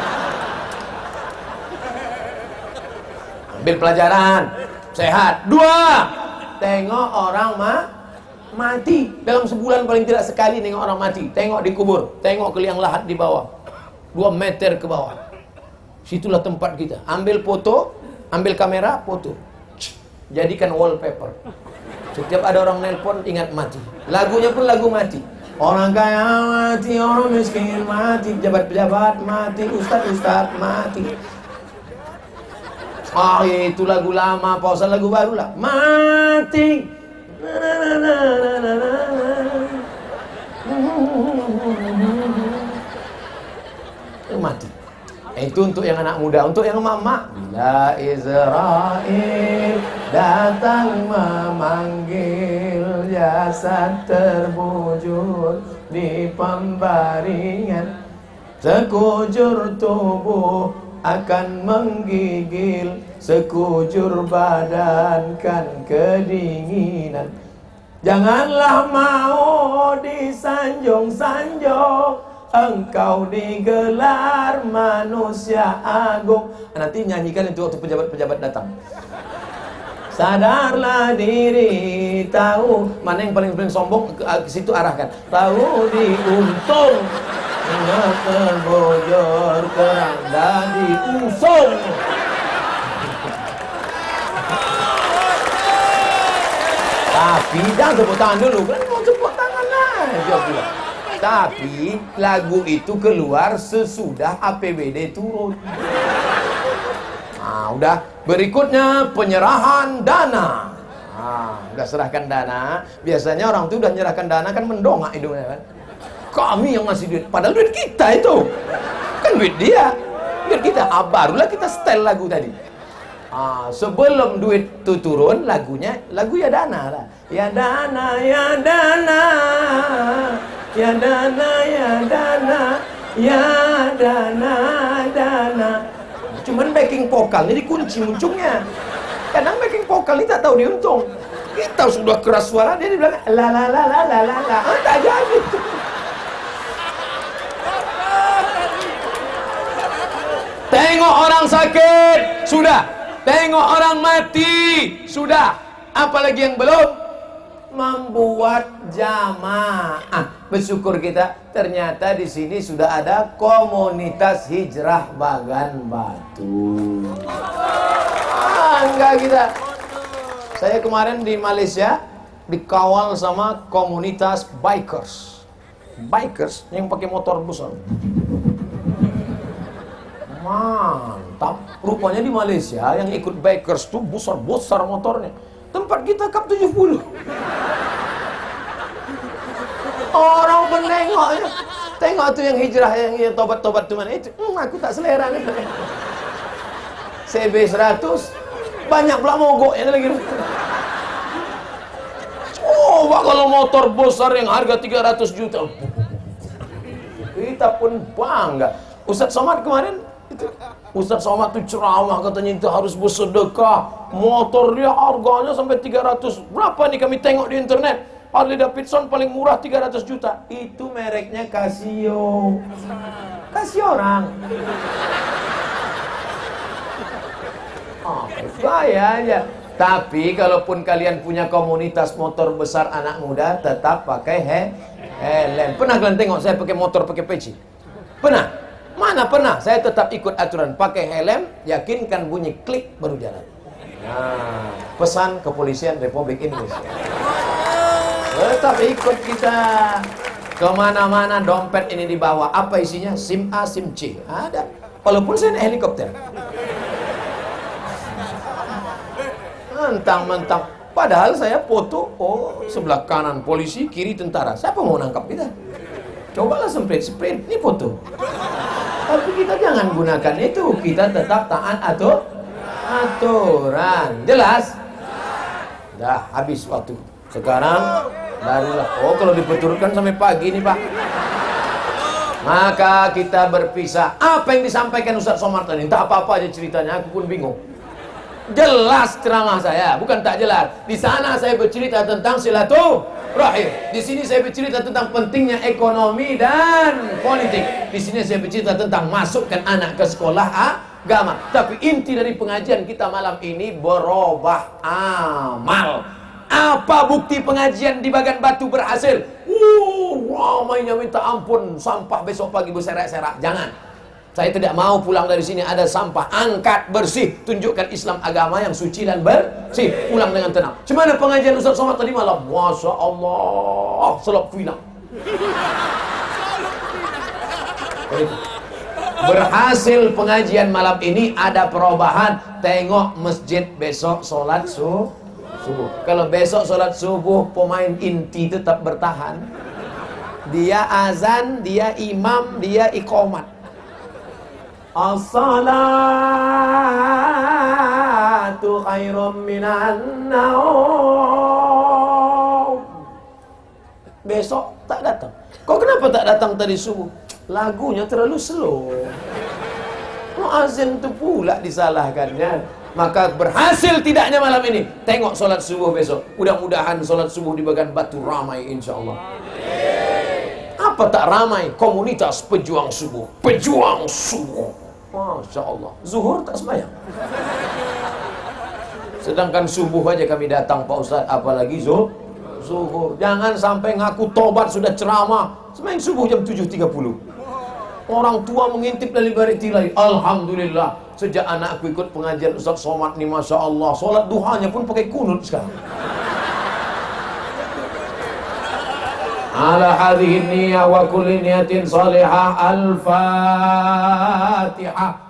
Ambil pelajaran, sehat. Dua, tengok orang mah mati. Dalam sebulan paling tidak sekali nengok orang mati. Tengok di kubur, tengok ke liang lahat di bawah, dua meter ke bawah. Situlah tempat kita. Ambil foto, ambil kamera, foto. Jadikan wallpaper. Setiap ada orang nelpon ingat mati. Lagunya pun lagu mati. Orang kaya mati, orang miskin mati, pejabat-pejabat mati, ustad-ustad mati. Ah, itu lagu lama, pausa lagu baru lah. Mati. Mati. Itu untuk yang anak muda, untuk yang mama. Bila Israel datang memanggil, jasad terbujur di pembaringan, sekujur tubuh akan menggigil, sekujur badan kan kedinginan. Janganlah mau disanjung-sanjung engkau digelar manusia agung. Nanti nyanyikan itu waktu pejabat-pejabat datang. Sadarlah diri, tahu mana yang paling paling sombong, ke, ke situ arahkan. Tahu diuntung, nggak terbojor, keranda diusung. Tapi jangan tepuk tangan dulu, kan mau tepuk tangan aja pula. Tapi lagu itu keluar sesudah A P B D turun. Nah, udah. Berikutnya penyerahan dana. Nah, udah serahkan dana. Biasanya orang tuh udah nyerahkan dana kan mendongak hidungnya kan. Kami yang ngasih duit, padahal duit kita itu. Kan duit dia. Duit kita. Ah, barulah kita setel lagu tadi. Ah, sebelum duit itu turun, lagunya lagu ya dana lah. Ya dana, ya dana. Ya dana, ya dana, ya dana, dana. Cuman backing vokalnya dikunci ujungnya. Kadang backing vokal ini tak tahu diuntung. Kita sudah keras suara, dia bilang la la la la la la la. Oh, tak jadi. Tengok orang sakit, sudah. Tengok orang mati, sudah. Apalagi yang belum? Membuat jamaah. Bersyukur kita, ternyata di sini sudah ada komunitas hijrah Bagan Batu. Ah, enggak kita. Saya kemarin di Malaysia dikawal sama komunitas bikers. Bikers yang pakai motor besar. Mantap. Rupanya di Malaysia yang ikut bikers tuh besar-besar motornya. Tempat kita kap tujuh puluh. Orang penengoknya. Tengok tuh yang hijrah, yang, yang tobat-tobat tuh mana itu. Hmm, aku tak selera nih. C B seratus. Banyak pula mogoknya lagi. Coba kalau motor besar yang harga tiga ratus juta. Kita pun bangga. Ustadz Somad kemarin itu, Ustadz Somad tuh ceramah katanya itu harus bersedekah. Motor dia harganya sampai tiga ratus. Berapa nih kami tengok di internet? Harley Davidson paling murah tiga ratus juta. Itu mereknya Casio. Kasih orang. Oh, gaya aja. Tapi kalaupun kalian punya komunitas motor besar anak muda, tetap pakai he helm. Pernah kalian tengok saya pakai motor pakai peci? Pernah? Mana pernah? Saya tetap ikut aturan pakai helm, yakinkan bunyi klik baru jalan. Nah, pesan kepolisian Republik Indonesia. Tetap ikut kita. Kemana-mana dompet ini dibawa. Apa isinya? SIM A, SIM C. Ada. Walaupun saya naik helikopter. Mentang-mentang. Padahal saya foto. Oh, sebelah kanan polisi, kiri tentara. Siapa mau nangkap kita? Cobalah sprint-sprint. Ini foto. Tapi kita jangan gunakan itu. Kita tetap taat atau aturan. Jelas? Dah habis waktu. Sekarang barulah. Oh, kalau diperturutkan sampai pagi nih Pak. Maka kita berpisah. Apa yang disampaikan Ustadz Somad tadi? Entah apa-apa aja ceritanya, aku pun bingung. Jelas ceramah saya, bukan tak jelas. Di sana saya bercerita tentang silaturahim. Di sini saya bercerita tentang pentingnya ekonomi dan politik. Di sini saya bercerita tentang masukkan anak ke sekolah agama. Tapi inti dari pengajian kita malam ini berubah amal. Apa bukti pengajian di Bagan Batu berhasil? Uh, ramainya minta ampun. Sampah besok pagi berserak-serak. Jangan. Saya tidak mau pulang dari sini ada sampah. Angkat bersih. Tunjukkan Islam agama yang suci dan bersih. Pulang dengan tenang. Cuma pengajian Ustaz Somad tadi malam. Masya Allah. Selop hilang. Berhasil pengajian malam ini. Ada perubahan. Tengok masjid besok sholat subuh. Subuh. Kalau besok sholat subuh pemain inti tetap bertahan. Dia azan, dia imam, dia iqamat. As-salatu khairum minan naum. Besok tak datang. Kok kenapa tak datang tadi subuh? Lagunya terlalu slow. Muazzin tu pula disalahkannya. Maka berhasil tidaknya malam ini. Tengok solat subuh besok. Mudah-mudahan solat subuh di Bagan Batu ramai insya Allah. Apa Kenapa tak ramai komunitas pejuang subuh? Pejuang subuh. Masya Allah. Zuhur tak sembahyang. Sedangkan subuh aja kami datang Pak Ustaz, apalagi zuhur. Zuhur. Jangan sampai ngaku tobat sudah ceramah. Sembahyang subuh jam tujuh tiga puluh. Orang tua mengintip dari balik tirai. Alhamdulillah. Sejak anakku ikut pengajian Ustaz Somad nih, Masya Allah, sholat duhanya pun pakai kunut sekarang. Ala hadhihi niyya wa kulli niyatin salihah. Al-Fatihah.